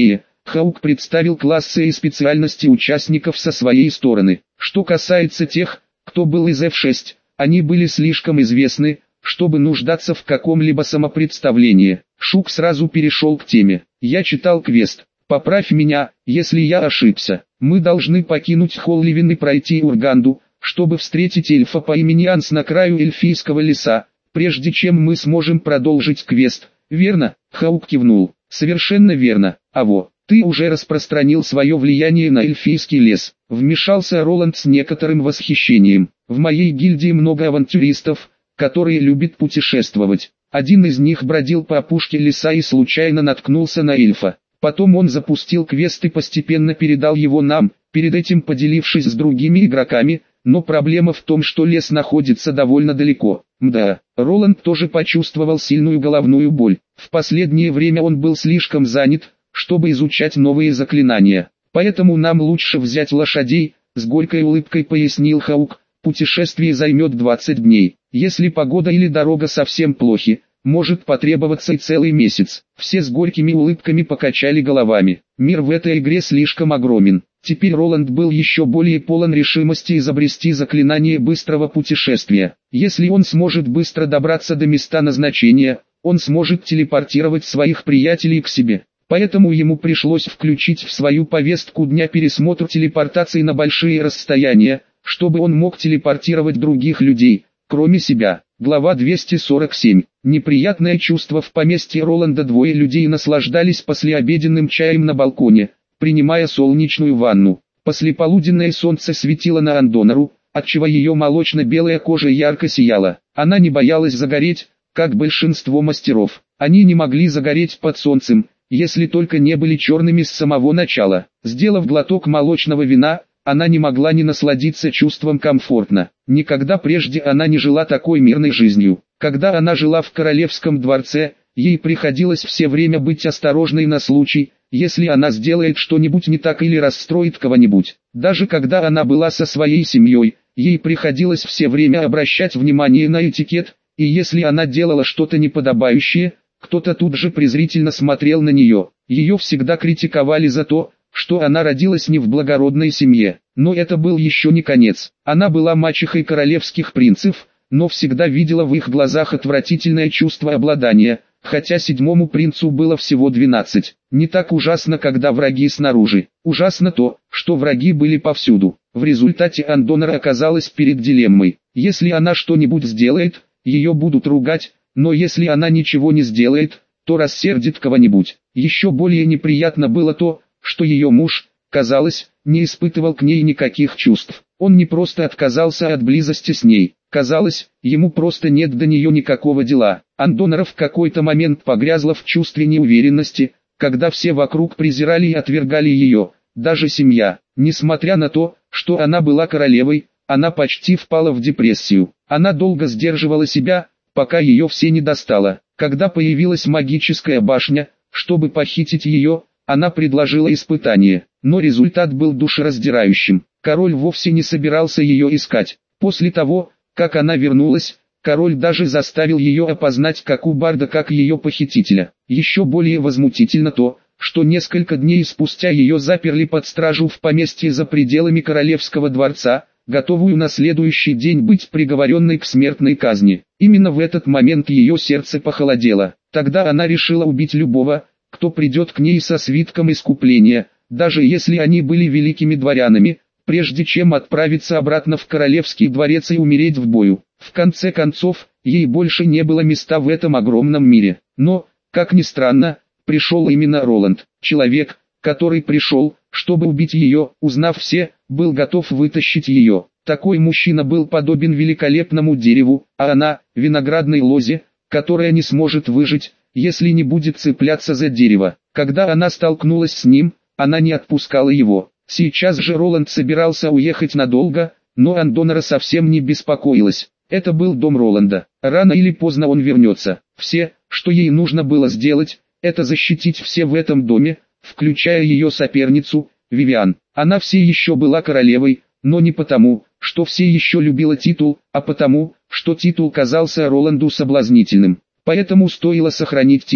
Хаук представил классы и специальности участников со своей стороны. Что касается тех, кто был из эф шесть, они были слишком известны, чтобы нуждаться в каком-либо самопредставлении. Шук сразу перешел к теме. «Я читал квест. Поправь меня, если я ошибся. Мы должны покинуть Холливин и пройти Урганду, чтобы встретить эльфа по имени Анс на краю эльфийского леса, прежде чем мы сможем продолжить квест, верно?» Хаук кивнул. «Совершенно верно. Аво, ты уже распространил свое влияние на эльфийский лес», вмешался Роланд с некоторым восхищением. «В моей гильдии много авантюристов, которые любят путешествовать. Один из них бродил по опушке леса и случайно наткнулся на эльфа. Потом он запустил квест и постепенно передал его нам, перед этим поделившись с другими игроками, но проблема в том, что лес находится довольно далеко». Мда, Роланд тоже почувствовал сильную головную боль. В последнее время он был слишком занят, чтобы изучать новые заклинания. «Поэтому нам лучше взять лошадей», с горькой улыбкой пояснил Хаук. «Путешествие займет двадцать дней. Если погода или дорога совсем плохи, может потребоваться и целый месяц». Все с горькими улыбками покачали головами. Мир в этой игре слишком огромен. Теперь Роланд был еще более полон решимости изобрести заклинание быстрого путешествия. Если он сможет быстро добраться до места назначения, он сможет телепортировать своих приятелей к себе. Поэтому ему пришлось включить в свою повестку дня пересмотр телепортации на большие расстояния, чтобы он мог телепортировать других людей, кроме себя. Глава двести сорок семь. Неприятное чувство в поместье Роланда. Двое людей наслаждались послеобеденным чаем на балконе, принимая солнечную ванну. Послеполуденное солнце светило на Андонору, отчего ее молочно-белая кожа ярко сияла. Она не боялась загореть, как большинство мастеров. Они не могли загореть под солнцем, если только не были черными с самого начала. Сделав глоток молочного вина, она не могла не насладиться чувством комфортно. Никогда прежде она не жила такой мирной жизнью. Когда она жила в королевском дворце, ей приходилось все время быть осторожной на случай, если она сделает что-нибудь не так или расстроит кого-нибудь. Даже когда она была со своей семьей, ей приходилось все время обращать внимание на этикет, и если она делала что-то неподобающее, кто-то тут же презрительно смотрел на нее. Ее всегда критиковали за то, что она родилась не в благородной семье. Но это был еще не конец. Она была мачехой королевских принцев, но всегда видела в их глазах отвратительное чувство обладания, хотя седьмому принцу было всего двенадцать. Не так ужасно, когда враги снаружи. Ужасно то, что враги были повсюду. В результате Андонора оказалась перед дилеммой. Если она что-нибудь сделает, ее будут ругать, но если она ничего не сделает, то рассердит кого-нибудь. Еще более неприятно было то, что ее муж, казалось, не испытывал к ней никаких чувств. Он не просто отказался от близости с ней. Казалось, ему просто нет до нее никакого дела. Андонора в какой-то момент погрязла в чувстве неуверенности, когда все вокруг презирали и отвергали ее, даже семья. Несмотря на то, что она была королевой, она почти впала в депрессию. Она долго сдерживала себя, пока ее все не достало. Когда появилась магическая башня, чтобы похитить ее, она предложила испытание, но результат был душераздирающим. Король вовсе не собирался ее искать. После того, как она вернулась, король даже заставил ее опознать как Убарда, как ее похитителя. Еще более возмутительно то, что несколько дней спустя ее заперли под стражу в поместье за пределами королевского дворца, готовую на следующий день быть приговоренной к смертной казни. Именно в этот момент ее сердце похолодело. Тогда она решила убить любого, кто придет к ней со свитком искупления, даже если они были великими дворянами, прежде чем отправиться обратно в королевский дворец и умереть в бою. В конце концов, ей больше не было места в этом огромном мире. Но, как ни странно, пришел именно Роланд. Человек, который пришел, чтобы убить ее, узнав все, был готов вытащить ее. Такой мужчина был подобен великолепному дереву, а она – виноградной лозе, которая не сможет выжить, если не будет цепляться за дерево. Когда она столкнулась с ним, она не отпускала его. Сейчас же Роланд собирался уехать надолго, но Андонора совсем не беспокоилась. Это был дом Роланда. Рано или поздно он вернется. Все, что ей нужно было сделать, это защитить все в этом доме, включая ее соперницу, Вивиан. Она все еще была королевой, но не потому, что все еще любила титул, а потому, что титул казался Роланду соблазнительным. Поэтому стоило сохранить титул.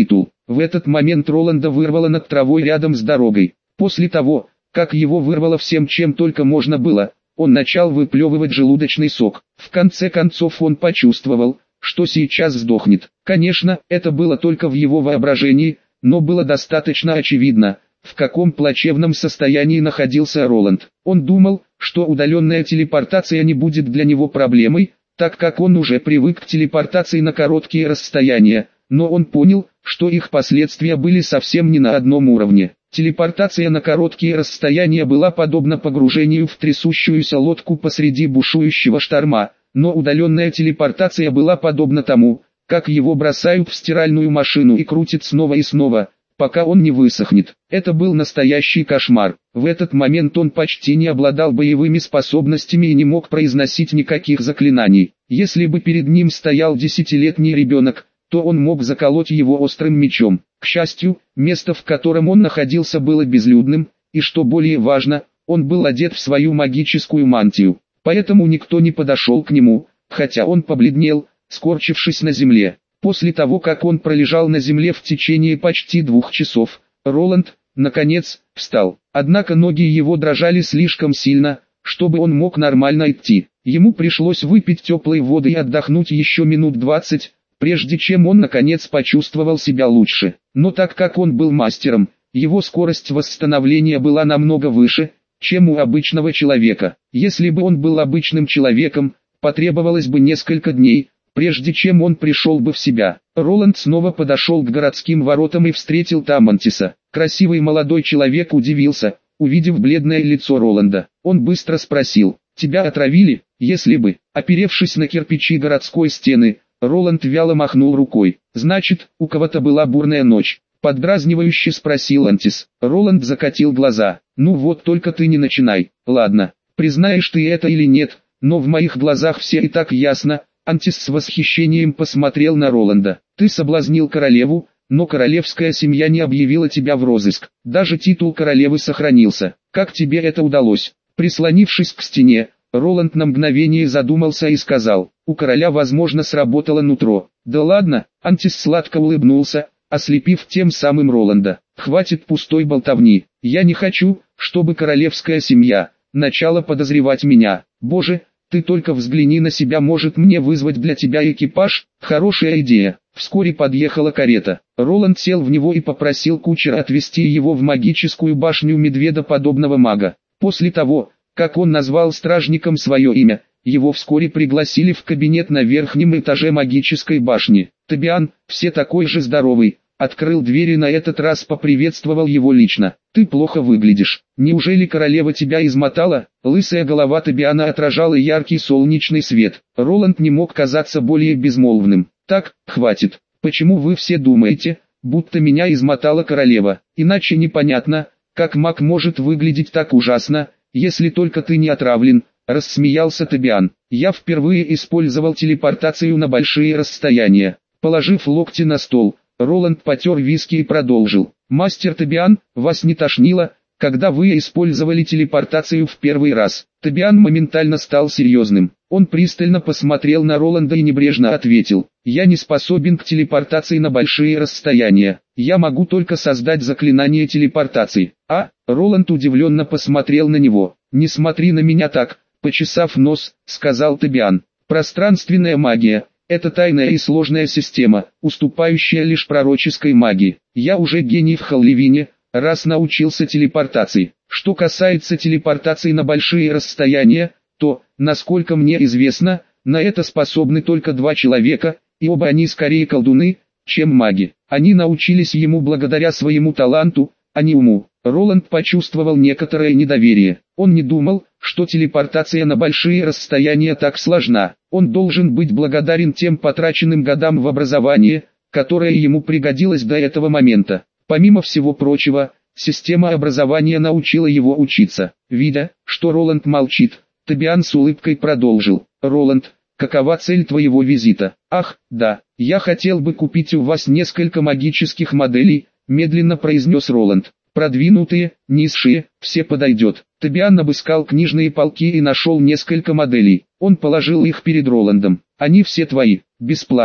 В этот момент Роланда вырвало над травой рядом с дорогой. После того, как его вырвало всем чем только можно было, он начал выплевывать желудочный сок. В конце концов он почувствовал, что сейчас сдохнет. Конечно, это было только в его воображении, но было достаточно очевидно, в каком плачевном состоянии находился Роланд. Он думал, что удаленная телепортация не будет для него проблемой, так как он уже привык к телепортации на короткие расстояния, но он понял, что их последствия были совсем не на одном уровне. Телепортация на короткие расстояния была подобна погружению в трясущуюся лодку посреди бушующего шторма, но удаленная телепортация была подобна тому, как его бросают в стиральную машину и крутят снова и снова, пока он не высохнет. Это был настоящий кошмар. В этот момент он почти не обладал боевыми способностями и не мог произносить никаких заклинаний. Если бы перед ним стоял десятилетний ребенок, то он мог заколоть его острым мечом. К счастью, место, в котором он находился, было безлюдным, и что более важно, он был одет в свою магическую мантию. Поэтому никто не подошел к нему, хотя он побледнел, скорчившись на земле. После того, как он пролежал на земле в течение почти двух часов, Роланд, наконец, встал. Однако ноги его дрожали слишком сильно, чтобы он мог нормально идти. Ему пришлось выпить теплой воды и отдохнуть еще минут двадцать, прежде чем он наконец почувствовал себя лучше. Но так как он был мастером, его скорость восстановления была намного выше, чем у обычного человека. Если бы он был обычным человеком, потребовалось бы несколько дней, прежде чем он пришел бы в себя. Роланд снова подошел к городским воротам и встретил там Антиса. Красивый молодой человек удивился, увидев бледное лицо Роланда. Он быстро спросил: «Тебя отравили?» Если бы, оперевшись на кирпичи городской стены, Роланд вяло махнул рукой. «Значит, у кого-то была бурная ночь?» Поддразнивающе спросил Антис. Роланд закатил глаза. «Ну вот только ты не начинай. Ладно, признаешь ты это или нет, но в моих глазах все и так ясно». Антис с восхищением посмотрел на Роланда. «Ты соблазнил королеву, но королевская семья не объявила тебя в розыск. Даже титул королевы сохранился. Как тебе это удалось?» Прислонившись к стене, Роланд на мгновение задумался и сказал: «У короля, возможно, сработало нутро». «Да ладно», Антис сладко улыбнулся, ослепив тем самым Роланда. «Хватит пустой болтовни. Я не хочу, чтобы королевская семья начала подозревать меня. Боже, ты только взгляни на себя, может мне вызвать для тебя экипаж?» «Хорошая идея». Вскоре подъехала карета. Роланд сел в него и попросил кучера отвезти его в магическую башню медведоподобного мага. После того, как он назвал стражникам свое имя, его вскоре пригласили в кабинет на верхнем этаже магической башни. Тобиан, все такой же здоровый, открыл дверь и на этот раз поприветствовал его лично. «Ты плохо выглядишь. Неужели королева тебя измотала?» Лысая голова Тобиана отражала яркий солнечный свет. Роланд не мог казаться более безмолвным. «Так, хватит. Почему вы все думаете, будто меня измотала королева? Иначе непонятно, как маг может выглядеть так ужасно, если только ты не отравлен», — рассмеялся Тобиан. «Я впервые использовал телепортацию на большие расстояния». Положив локти на стол, Роланд потер виски и продолжил. «Мастер Тобиан, вас не тошнило, когда вы использовали телепортацию в первый раз?» Тобиан моментально стал серьезным. Он пристально посмотрел на Роланда и небрежно ответил: «Я не способен к телепортации на большие расстояния. Я могу только создать заклинание телепортации». «А?» Роланд удивленно посмотрел на него. «Не смотри на меня так», — почесав нос, сказал Тобиан. «Пространственная магия — это тайная и сложная система, уступающая лишь пророческой магии. Я уже гений в Халливине, раз научился телепортации. Что касается телепортации на большие расстояния, то, насколько мне известно, на это способны только два человека, и оба они скорее колдуны, чем маги. Они научились ему благодаря своему таланту, а не уму». Роланд почувствовал некоторое недоверие. Он не думал, что телепортация на большие расстояния так сложна. Он должен быть благодарен тем потраченным годам в образовании, которое ему пригодилось до этого момента. Помимо всего прочего, система образования научила его учиться. Видя, что Роланд молчит, Тобиан с улыбкой продолжил: «Роланд, какова цель твоего визита?» «Ах, да, я хотел бы купить у вас несколько магических моделей», медленно произнес Роланд. «Продвинутые, низшие, все подойдет». Тобиан обыскал книжные полки и нашел несколько моделей. Он положил их перед Роландом. «Они все твои, бесплатно».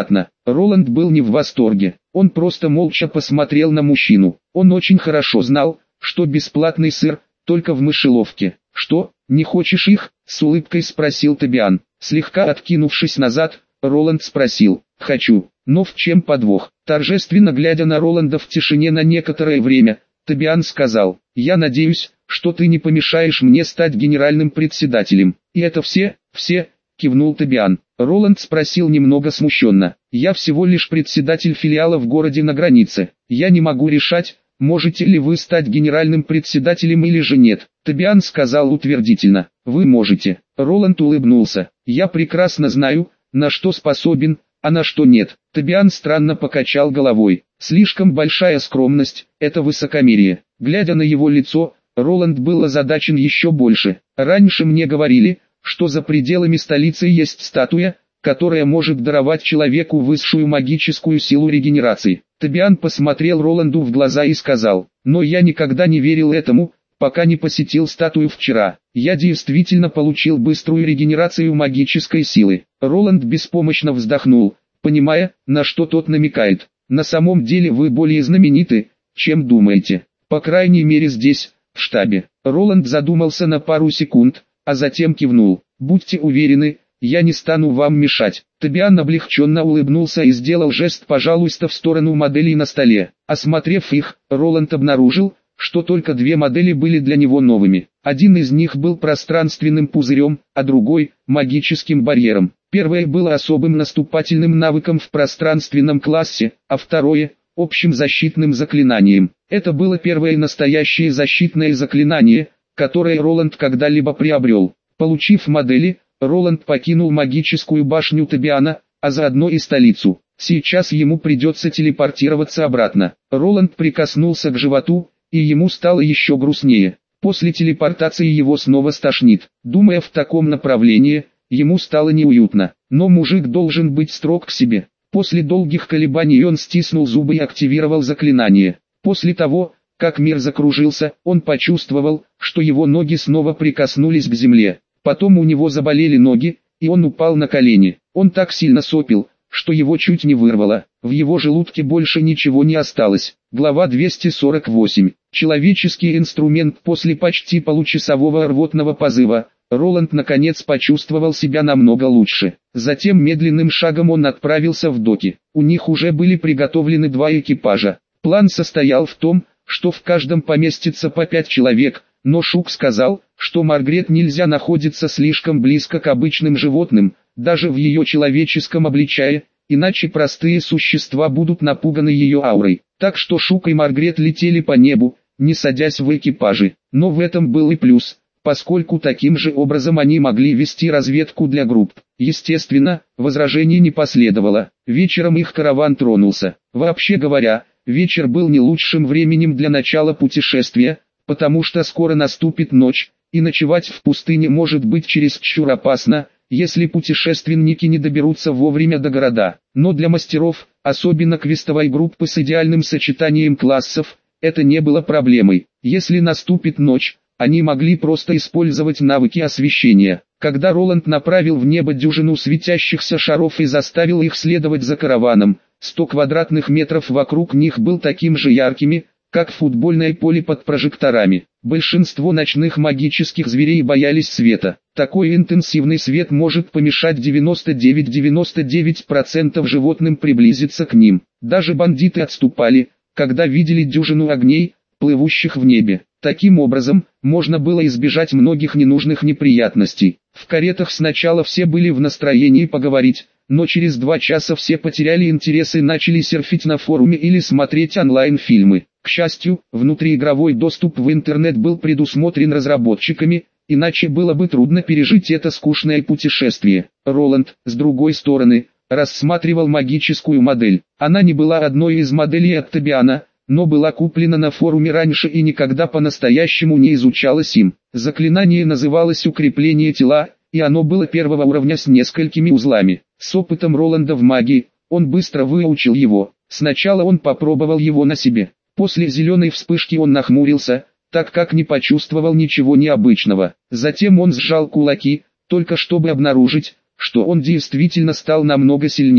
Роланд был не в восторге, он просто молча посмотрел на мужчину. Он очень хорошо знал, что бесплатный сыр только в мышеловке. «Что, не хочешь их?» — с улыбкой спросил Тобиан. Слегка откинувшись назад, Роланд спросил: «Хочу, но в чем подвох?» Торжественно глядя на Роланда в тишине на некоторое время, Тобиан сказал: «Я надеюсь, что ты не помешаешь мне стать генеральным председателем». «И это все, все?» — кивнул Тобиан. Роланд спросил немного смущенно: «Я всего лишь председатель филиала в городе на границе. Я не могу решать, можете ли вы стать генеральным председателем или же нет». Тобиан сказал утвердительно: «Вы можете». Роланд улыбнулся: «Я прекрасно знаю, на что способен, а на что нет». Тобиан странно покачал головой. Слишком большая скромность, это высокомерие. Глядя на его лицо, Роланд был озадачен еще больше. «Раньше мне говорили, что за пределами столицы есть статуя, которая может даровать человеку высшую магическую силу регенерации». Тобиан посмотрел Роланду в глаза и сказал: «Но я никогда не верил этому, пока не посетил статую вчера. Я действительно получил быструю регенерацию магической силы». Роланд беспомощно вздохнул, понимая, на что тот намекает. «На самом деле вы более знамениты, чем думаете. По крайней мере здесь, в штабе». Роланд задумался на пару секунд, а затем кивнул. «Будьте уверены, я не стану вам мешать». Тобиан облегченно улыбнулся и сделал жест «пожалуйста» в сторону моделей на столе. Осмотрев их, Роланд обнаружил, что только две модели были для него новыми. Один из них был пространственным пузырем, а другой – магическим барьером. Первое было особым наступательным навыком в пространственном классе, а второе – общим защитным заклинанием. Это было первое настоящее защитное заклинание, которое Роланд когда-либо приобрел. Получив модели, Роланд покинул магическую башню Тобиана, а заодно и столицу. Сейчас ему придется телепортироваться обратно. Роланд прикоснулся к животу, и ему стало еще грустнее. После телепортации его снова стошнит. Думая в таком направлении, ему стало неуютно. Но мужик должен быть строг к себе. После долгих колебаний он стиснул зубы и активировал заклинание. После того, как мир закружился, он почувствовал, что его ноги снова прикоснулись к земле. Потом у него заболели ноги, и он упал на колени. Он так сильно сопел, что его чуть не вырвало. В его желудке больше ничего не осталось. Глава двести сорок восемь. Человеческий инструмент. После почти получасового рвотного позыва, Роланд наконец почувствовал себя намного лучше. Затем медленным шагом он отправился в доки. У них уже были приготовлены два экипажа. План состоял в том, что в каждом поместится по пять человек, но Шук сказал, что Маргарет нельзя находиться слишком близко к обычным животным, даже в ее человеческом обличае, иначе простые существа будут напуганы ее аурой. Так что Шук и Маргарет летели по небу, не садясь в экипажи. Но в этом был и плюс, поскольку таким же образом они могли вести разведку для групп. Естественно, возражений не последовало. Вечером их караван тронулся. Вообще говоря, вечер был не лучшим временем для начала путешествия, потому что скоро наступит ночь, и ночевать в пустыне может быть чересчур опасно, если путешественники не доберутся вовремя до города. Но для мастеров, особенно квестовой группы с идеальным сочетанием классов, это не было проблемой. Если наступит ночь, они могли просто использовать навыки освещения. Когда Роланд направил в небо дюжину светящихся шаров и заставил их следовать за караваном, сто квадратных метров вокруг них был таким же яркими, как футбольное поле под прожекторами. Большинство ночных магических зверей боялись света. Такой интенсивный свет может помешать девяносто девять целых девяносто девять сотых процента животным приблизиться к ним. Даже бандиты отступали, когда видели дюжину огней, плывущих в небе. Таким образом, можно было избежать многих ненужных неприятностей. В каретах сначала все были в настроении поговорить, но через два часа все потеряли интерес и начали серфить на форуме или смотреть онлайн-фильмы. К счастью, внутриигровой доступ в интернет был предусмотрен разработчиками, иначе было бы трудно пережить это скучное путешествие. Роланд, с другой стороны, рассматривал магическую модель. Она не была одной из моделей от Тобиана, но была куплена на форуме раньше и никогда по-настоящему не изучалась им. Заклинание называлось «Укрепление тела», и оно было первого уровня с несколькими узлами. С опытом Роланда в магии, он быстро выучил его. Сначала он попробовал его на себе. После зеленой вспышки он нахмурился, так как не почувствовал ничего необычного. Затем он сжал кулаки, только чтобы обнаружить, что он действительно стал намного сильнее.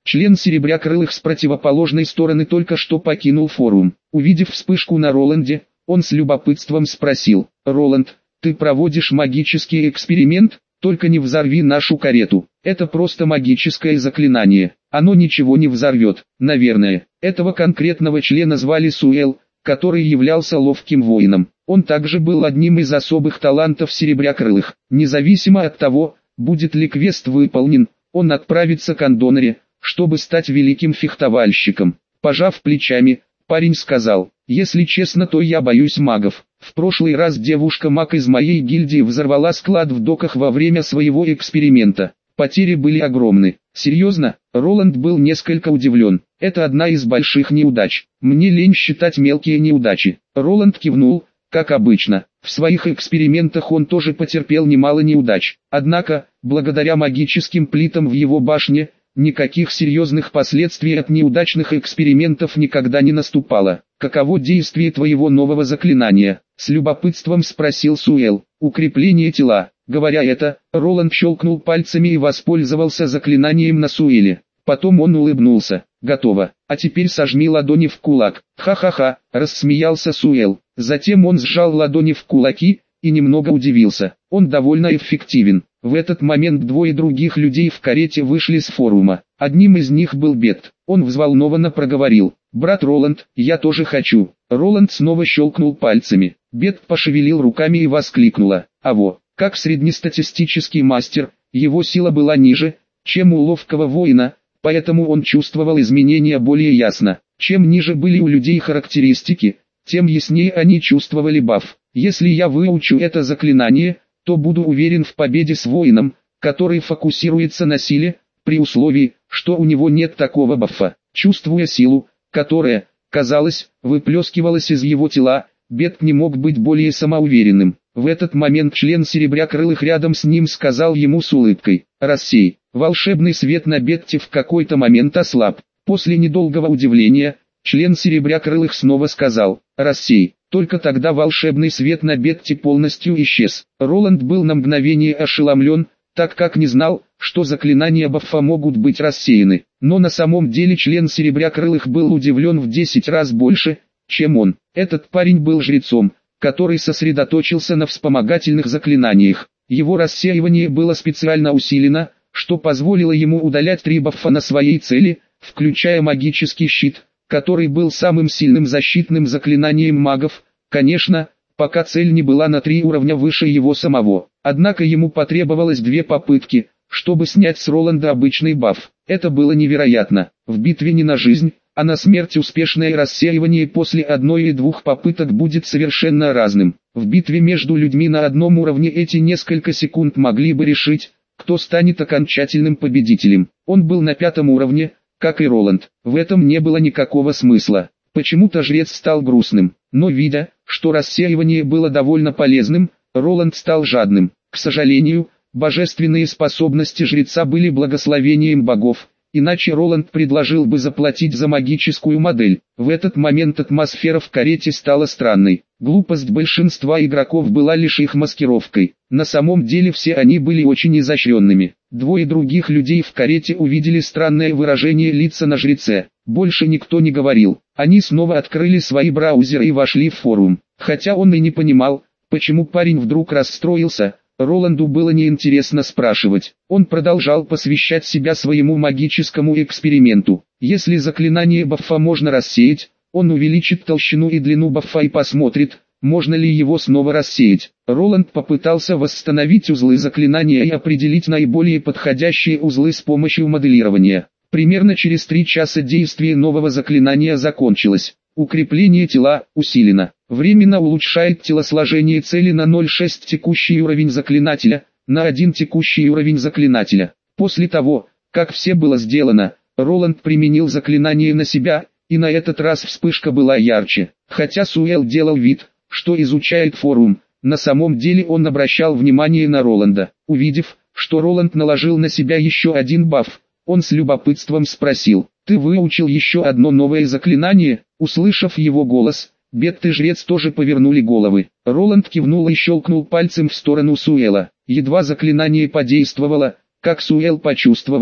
Член Серебрякрылых с противоположной стороны только что покинул форум. Увидев вспышку на Роланде, он с любопытством спросил: «Роланд, ты проводишь магический эксперимент? Только не взорви нашу карету. Это просто магическое заклинание. Оно ничего не взорвет, наверное». Этого конкретного члена звали Суэл, который являлся ловким воином. Он также был одним из особых талантов Серебрякрылых. Независимо от того, будет ли квест выполнен, он отправится к Андонаре, чтобы стать великим фехтовальщиком. Пожав плечами, парень сказал: «Если честно, то я боюсь магов. В прошлый раз девушка-маг из моей гильдии взорвала склад в доках во время своего эксперимента. Потери были огромны». «Серьезно?» Роланд был несколько удивлен. «Это одна из больших неудач. Мне лень считать мелкие неудачи». Роланд кивнул, как обычно. В своих экспериментах он тоже потерпел немало неудач. Однако, благодаря магическим плитам в его башне, никаких серьезных последствий от неудачных экспериментов никогда не наступало. «Каково действие твоего нового заклинания?» — с любопытством спросил Суэл. «Укрепление тела». Говоря это, Роланд щелкнул пальцами и воспользовался заклинанием на Суэле. Потом он улыбнулся. «Готово. А теперь сожми ладони в кулак». «Ха-ха-ха», — рассмеялся Суэл. Затем он сжал ладони в кулаки и немного удивился. Он довольно эффективен. В этот момент двое других людей в карете вышли с форума. Одним из них был Бет. Он взволнованно проговорил: «Брат Роланд, я тоже хочу». Роланд снова щелкнул пальцами. Бет пошевелил руками и воскликнула: «Аво!» Как среднестатистический мастер, его сила была ниже, чем у ловкого воина, поэтому он чувствовал изменения более ясно. Чем ниже были у людей характеристики, тем яснее они чувствовали баф. «Если я выучу это заклинание, то буду уверен в победе с воином, который фокусируется на силе, при условии, что у него нет такого бафа». Чувствуя силу, которая, казалось, выплескивалась из его тела, Бет не мог быть более самоуверенным. В этот момент член Серебрякрылых рядом с ним сказал ему с улыбкой: «Рассей». Волшебный свет на Бетте в какой-то момент ослаб. После недолгого удивления, член Серебрякрылых снова сказал: «Рассей». Только тогда волшебный свет на Бетте полностью исчез. Роланд был на мгновение ошеломлен, так как не знал, что заклинания бафа могут быть рассеяны. Но на самом деле член Серебрякрылых был удивлен в десять раз больше, чем он. Этот парень был жрецом, который сосредоточился на вспомогательных заклинаниях. Его рассеивание было специально усилено, что позволило ему удалять три бафа на своей цели, включая магический щит, который был самым сильным защитным заклинанием магов, конечно, пока цель не была на три уровня выше его самого. Однако ему потребовалось две попытки, чтобы снять с Роланда обычный баф. Это было невероятно. В битве не на жизнь, а на смерть успешное рассеивание после одной или двух попыток будет совершенно разным. В битве между людьми на одном уровне эти несколько секунд могли бы решить, кто станет окончательным победителем. Он был на пятом уровне, как и Роланд. В этом не было никакого смысла. Почему-то жрец стал грустным, но видя, что рассеивание было довольно полезным, Роланд стал жадным. К сожалению, божественные способности жреца были благословением богов, иначе Роланд предложил бы заплатить за магическую модель. В этот момент атмосфера в карете стала странной. Глупость большинства игроков была лишь их маскировкой. На самом деле все они были очень изощренными. Двое других людей в карете увидели странное выражение лица на жреце. Больше никто не говорил. Они снова открыли свои браузеры и вошли в форум. Хотя он и не понимал, почему парень вдруг расстроился, Роланду было неинтересно спрашивать. Он продолжал посвящать себя своему магическому эксперименту. Если заклинание бафа можно рассеять, он увеличит толщину и длину бафа и посмотрит, можно ли его снова рассеять. Роланд попытался восстановить узлы заклинания и определить наиболее подходящие узлы с помощью моделирования. Примерно через три часа действие нового заклинания закончилось. Укрепление тела усилено. Временно улучшает телосложение цели на ноль целых шесть десятых текущий уровень заклинателя, на один текущий уровень заклинателя. После того, как все было сделано, Роланд применил заклинание на себя, и на этот раз вспышка была ярче. Хотя Суэл делал вид, что изучает форум, на самом деле он обращал внимание на Роланда. Увидев, что Роланд наложил на себя еще один баф, он с любопытством спросил: «Ты выучил еще одно новое заклинание?» Услышав его голос, Бет и жрец тоже повернули головы. Роланд кивнул и щелкнул пальцем в сторону Суэла. Едва заклинание подействовало, как Суэл почувствовал,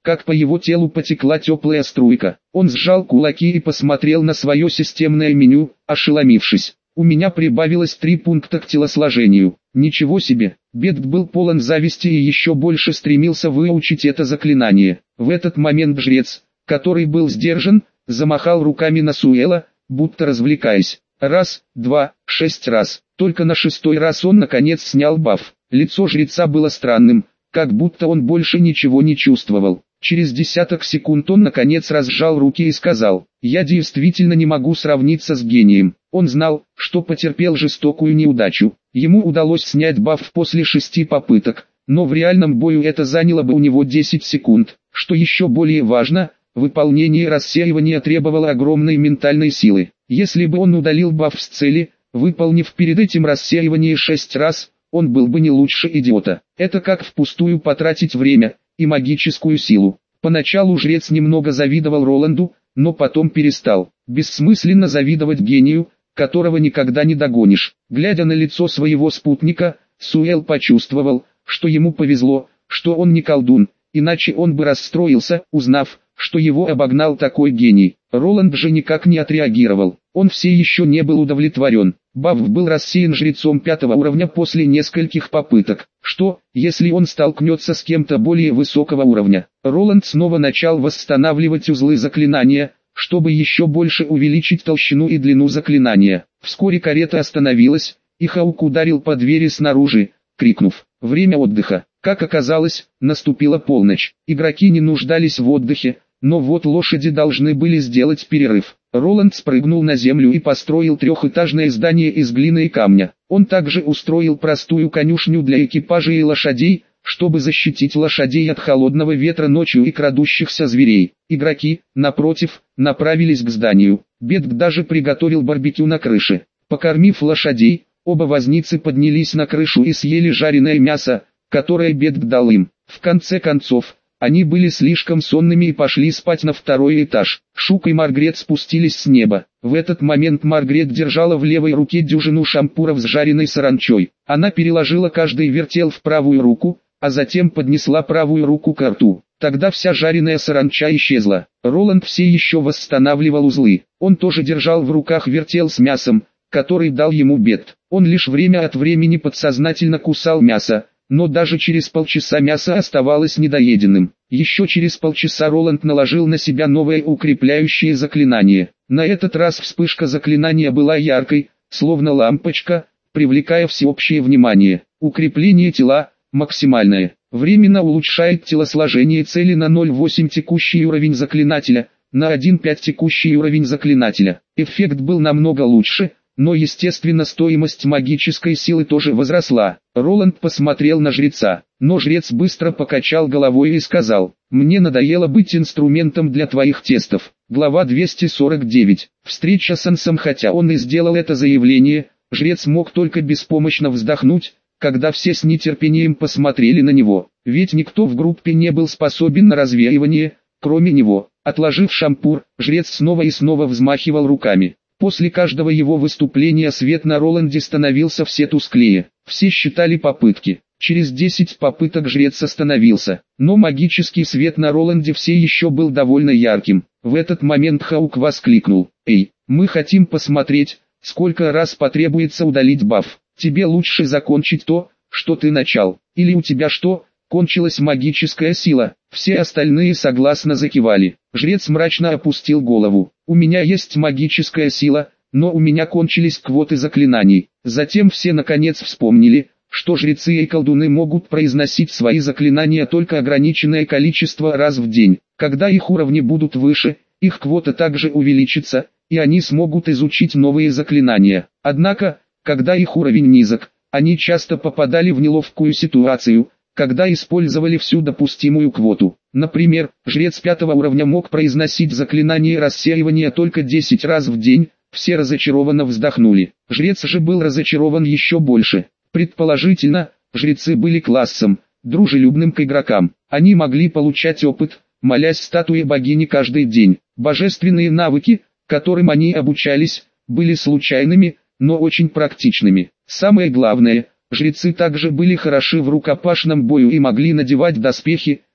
как по его телу потекла теплая струйка. Он сжал кулаки и посмотрел на свое системное меню, ошеломившись. У меня прибавилось три пункта к телосложению. Ничего себе! Бедд был полон зависти и еще больше стремился выучить это заклинание. В этот момент жрец, который был сдержан, замахал руками на Суэла, будто развлекаясь. Раз, два, шесть раз. Только на шестой раз он наконец снял баф. Лицо жреца было странным, как будто он больше ничего не чувствовал. Через десяток секунд он наконец разжал руки и сказал: «Я действительно не могу сравниться с гением». Он знал, что потерпел жестокую неудачу. Ему удалось снять баф после шести попыток, но в реальном бою это заняло бы у него десять секунд. Что еще более важно, выполнение рассеивания требовало огромной ментальной силы. Если бы он удалил баф с цели, выполнив перед этим рассеивание шесть раз, он был бы не лучше идиота. Это как впустую потратить время и магическую силу. Поначалу жрец немного завидовал Роланду, но потом перестал. Бессмысленно завидовать гению, которого никогда не догонишь. Глядя на лицо своего спутника, Суэл почувствовал, что ему повезло, что он не колдун, иначе он бы расстроился, узнав, что его обогнал такой гений. Роланд же никак не отреагировал. Он все еще не был удовлетворен. Баф был рассеян жрецом пятого уровня после нескольких попыток. Что, если он столкнется с кем-то более высокого уровня? Роланд снова начал восстанавливать узлы заклинания, чтобы еще больше увеличить толщину и длину заклинания. Вскоре карета остановилась, и Хаук ударил по двери снаружи, крикнув: «Время отдыха!». Как оказалось, наступила полночь. Игроки не нуждались в отдыхе, но вот лошади должны были сделать перерыв. Роланд спрыгнул на землю и построил трехэтажное здание из глины и камня. Он также устроил простую конюшню для экипажей и лошадей, чтобы защитить лошадей от холодного ветра ночью и крадущихся зверей. Игроки, напротив, направились к зданию. Бедд даже приготовил барбекю на крыше. Покормив лошадей, оба возницы поднялись на крышу и съели жареное мясо, которое Бедд дал им. В конце концов, они были слишком сонными и пошли спать на второй этаж. Шук и Маргрет спустились с неба. В этот момент Маргрет держала в левой руке дюжину шампуров с жареной саранчой. Она переложила каждый вертел в правую руку, а затем поднесла правую руку к рту. Тогда вся жареная саранча исчезла. Роланд все еще восстанавливал узлы. Он тоже держал в руках вертел с мясом, который дал ему Бедд. Он лишь время от времени подсознательно кусал мясо, но даже через полчаса мясо оставалось недоеденным. Еще через полчаса Роланд наложил на себя новое укрепляющее заклинание. На этот раз вспышка заклинания была яркой, словно лампочка, привлекая всеобщее внимание. Укрепление тела максимальное. Временно улучшает телосложение цели на ноль целых восемь десятых текущий уровень заклинателя, на один целых пять десятых текущий уровень заклинателя. Эффект был намного лучше, но естественно стоимость магической силы тоже возросла. Роланд посмотрел на жреца, но жрец быстро покачал головой и сказал: «Мне надоело быть инструментом для твоих тестов». Глава двести сорок девять. Встреча с Ансом. Хотя он и сделал это заявление, жрец мог только беспомощно вздохнуть, когда все с нетерпением посмотрели на него. Ведь никто в группе не был способен на развеивание, кроме него. Отложив шампур, жрец снова и снова взмахивал руками. После каждого его выступления свет на Роланде становился все тусклее. Все считали попытки. Через десять попыток жрец остановился. Но магический свет на Роланде все еще был довольно ярким. В этот момент Хаук воскликнул: «Эй, мы хотим посмотреть, сколько раз потребуется удалить баф. Тебе лучше закончить то, что ты начал. Или у тебя что, кончилась магическая сила?» Все остальные согласно закивали. Жрец мрачно опустил голову. «У меня есть магическая сила, но у меня кончились квоты заклинаний». Затем все наконец вспомнили, что жрецы и колдуны могут произносить свои заклинания только ограниченное количество раз в день. Когда их уровни будут выше, их квота также увеличится, и они смогут изучить новые заклинания. Однако, когда их уровень низок, они часто попадали в неловкую ситуацию, когда использовали всю допустимую квоту. Например, жрец пятого уровня мог произносить заклинание рассеивания только десять раз в день. Все разочарованно вздохнули. Жрец же был разочарован еще больше. Предположительно, жрецы были классом, дружелюбным к игрокам. Они могли получать опыт, молясь статуе богини каждый день. Божественные навыки, которым они обучались, были случайными, но очень практичными. Самое главное, жрецы также были хороши в рукопашном бою и могли надевать доспехи,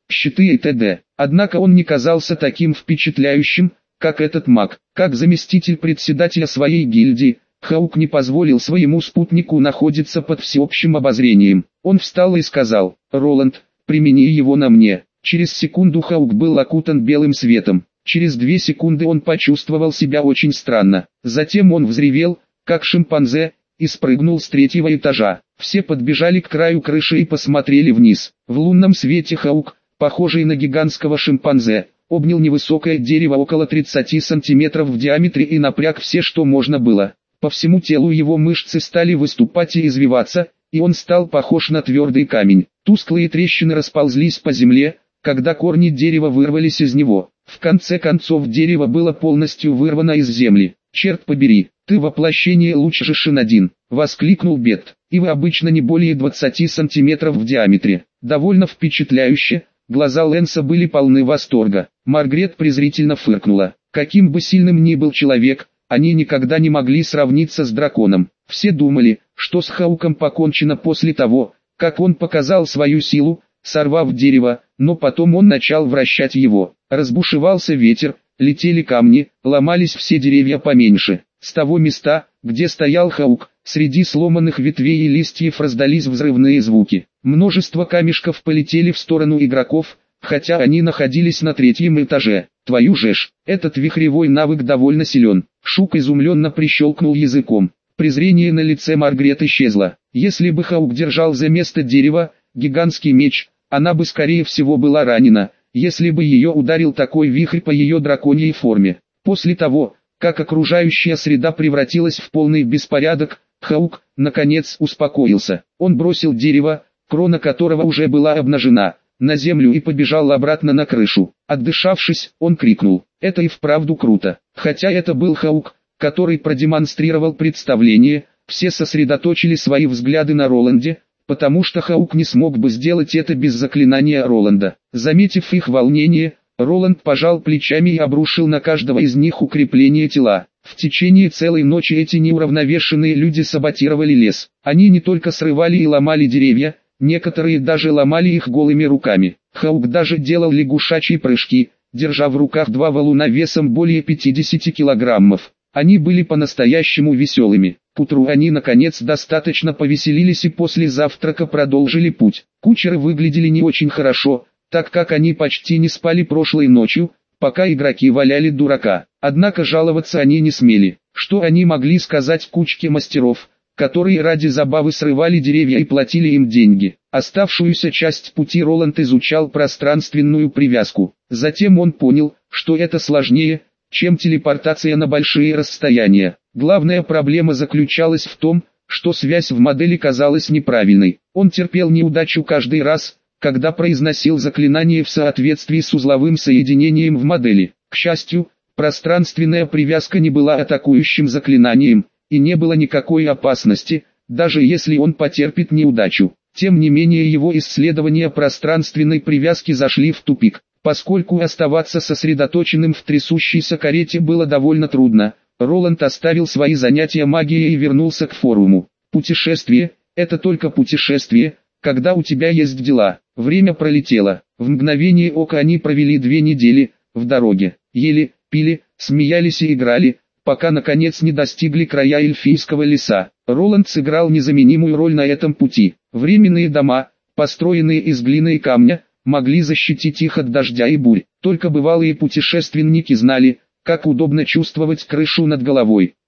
щиты и т.д. Однако он не казался таким впечатляющим, как этот маг. Как заместитель председателя своей гильдии, Хаук не позволил своему спутнику находиться под всеобщим обозрением. Он встал и сказал: «Роланд, примени его на мне». Через секунду Хаук был окутан белым светом. Через две секунды он почувствовал себя очень странно. Затем он взревел, как шимпанзе, и спрыгнул с третьего этажа. Все подбежали к краю крыши и посмотрели вниз. В лунном свете Хаук, похожий на гигантского шимпанзе, обнял невысокое дерево около тридцати сантиметров в диаметре и напряг все, что можно было. По всему телу его мышцы стали выступать и извиваться, и он стал похож на твердый камень. Тусклые трещины расползлись по земле, когда корни дерева вырвались из него. В конце концов дерево было полностью вырвано из земли. «Черт побери, ты воплощение луч Жишин один», — воскликнул Бет. «Ивы обычно не более двадцати сантиметров в диаметре». Довольно впечатляюще, глаза Лэнса были полны восторга. Маргарет презрительно фыркнула. Каким бы сильным ни был человек, они никогда не могли сравниться с драконом. Все думали, что с Хауком покончено после того, как он показал свою силу, сорвав дерево, но потом он начал вращать его. Разбушевался ветер, летели камни, ломались все деревья поменьше. С того места, где стоял Хаук, среди сломанных ветвей и листьев раздались взрывные звуки. Множество камешков полетели в сторону игроков, хотя они находились на третьем этаже. «Твою же ж, этот вихревой навык довольно силен». Шук изумленно прищелкнул языком. Презрение на лице Маргарет исчезло. Если бы Хаук держал за место дерева гигантский меч, она бы скорее всего была ранена, если бы ее ударил такой вихрь по ее драконьей форме. После того, как окружающая среда превратилась в полный беспорядок, Хаук, наконец, успокоился. Он бросил дерево, крона которого уже была обнажена, на землю и побежал обратно на крышу. Отдышавшись, он крикнул: «Это и вправду круто». Хотя это был Хаук, который продемонстрировал представление, все сосредоточили свои взгляды на Роланде, потому что Хаук не смог бы сделать это без заклинания Роланда. Заметив их волнение, Роланд пожал плечами и обрушил на каждого из них укрепление тела. В течение целой ночи эти неуравновешенные люди саботировали лес. Они не только срывали и ломали деревья, некоторые даже ломали их голыми руками. Хаук даже делал лягушачьи прыжки, держа в руках два валуна весом более пятидесяти килограммов. Они были по-настоящему веселыми. К утру они наконец достаточно повеселились и после завтрака продолжили путь. Кучеры выглядели не очень хорошо, так как они почти не спали прошлой ночью, пока игроки валяли дурака. Однако жаловаться они не смели. Что они могли сказать кучке мастеров, которые ради забавы срывали деревья и платили им деньги? Оставшуюся часть пути Роланд изучал пространственную привязку. Затем он понял, что это сложнее, чем телепортация на большие расстояния. Главная проблема заключалась в том, что связь в модели казалась неправильной. Он терпел неудачу каждый раз, когда произносил заклинание в соответствии с узловым соединением в модели. К счастью, пространственная привязка не была атакующим заклинанием, и не было никакой опасности, даже если он потерпит неудачу. Тем не менее его исследования пространственной привязки зашли в тупик. Поскольку оставаться сосредоточенным в трясущейся карете было довольно трудно, Роланд оставил свои занятия магией и вернулся к форуму. Путешествие – это только путешествие, когда у тебя есть дела. Время пролетело. В мгновение ока они провели две недели в дороге. Ели, пили, смеялись и играли, пока наконец не достигли края эльфийского леса. Роланд сыграл незаменимую роль на этом пути. Временные дома, построенные из глины и камня, могли защитить их от дождя и бурь. Только бывалые путешественники знали, как удобно чувствовать крышу над головой.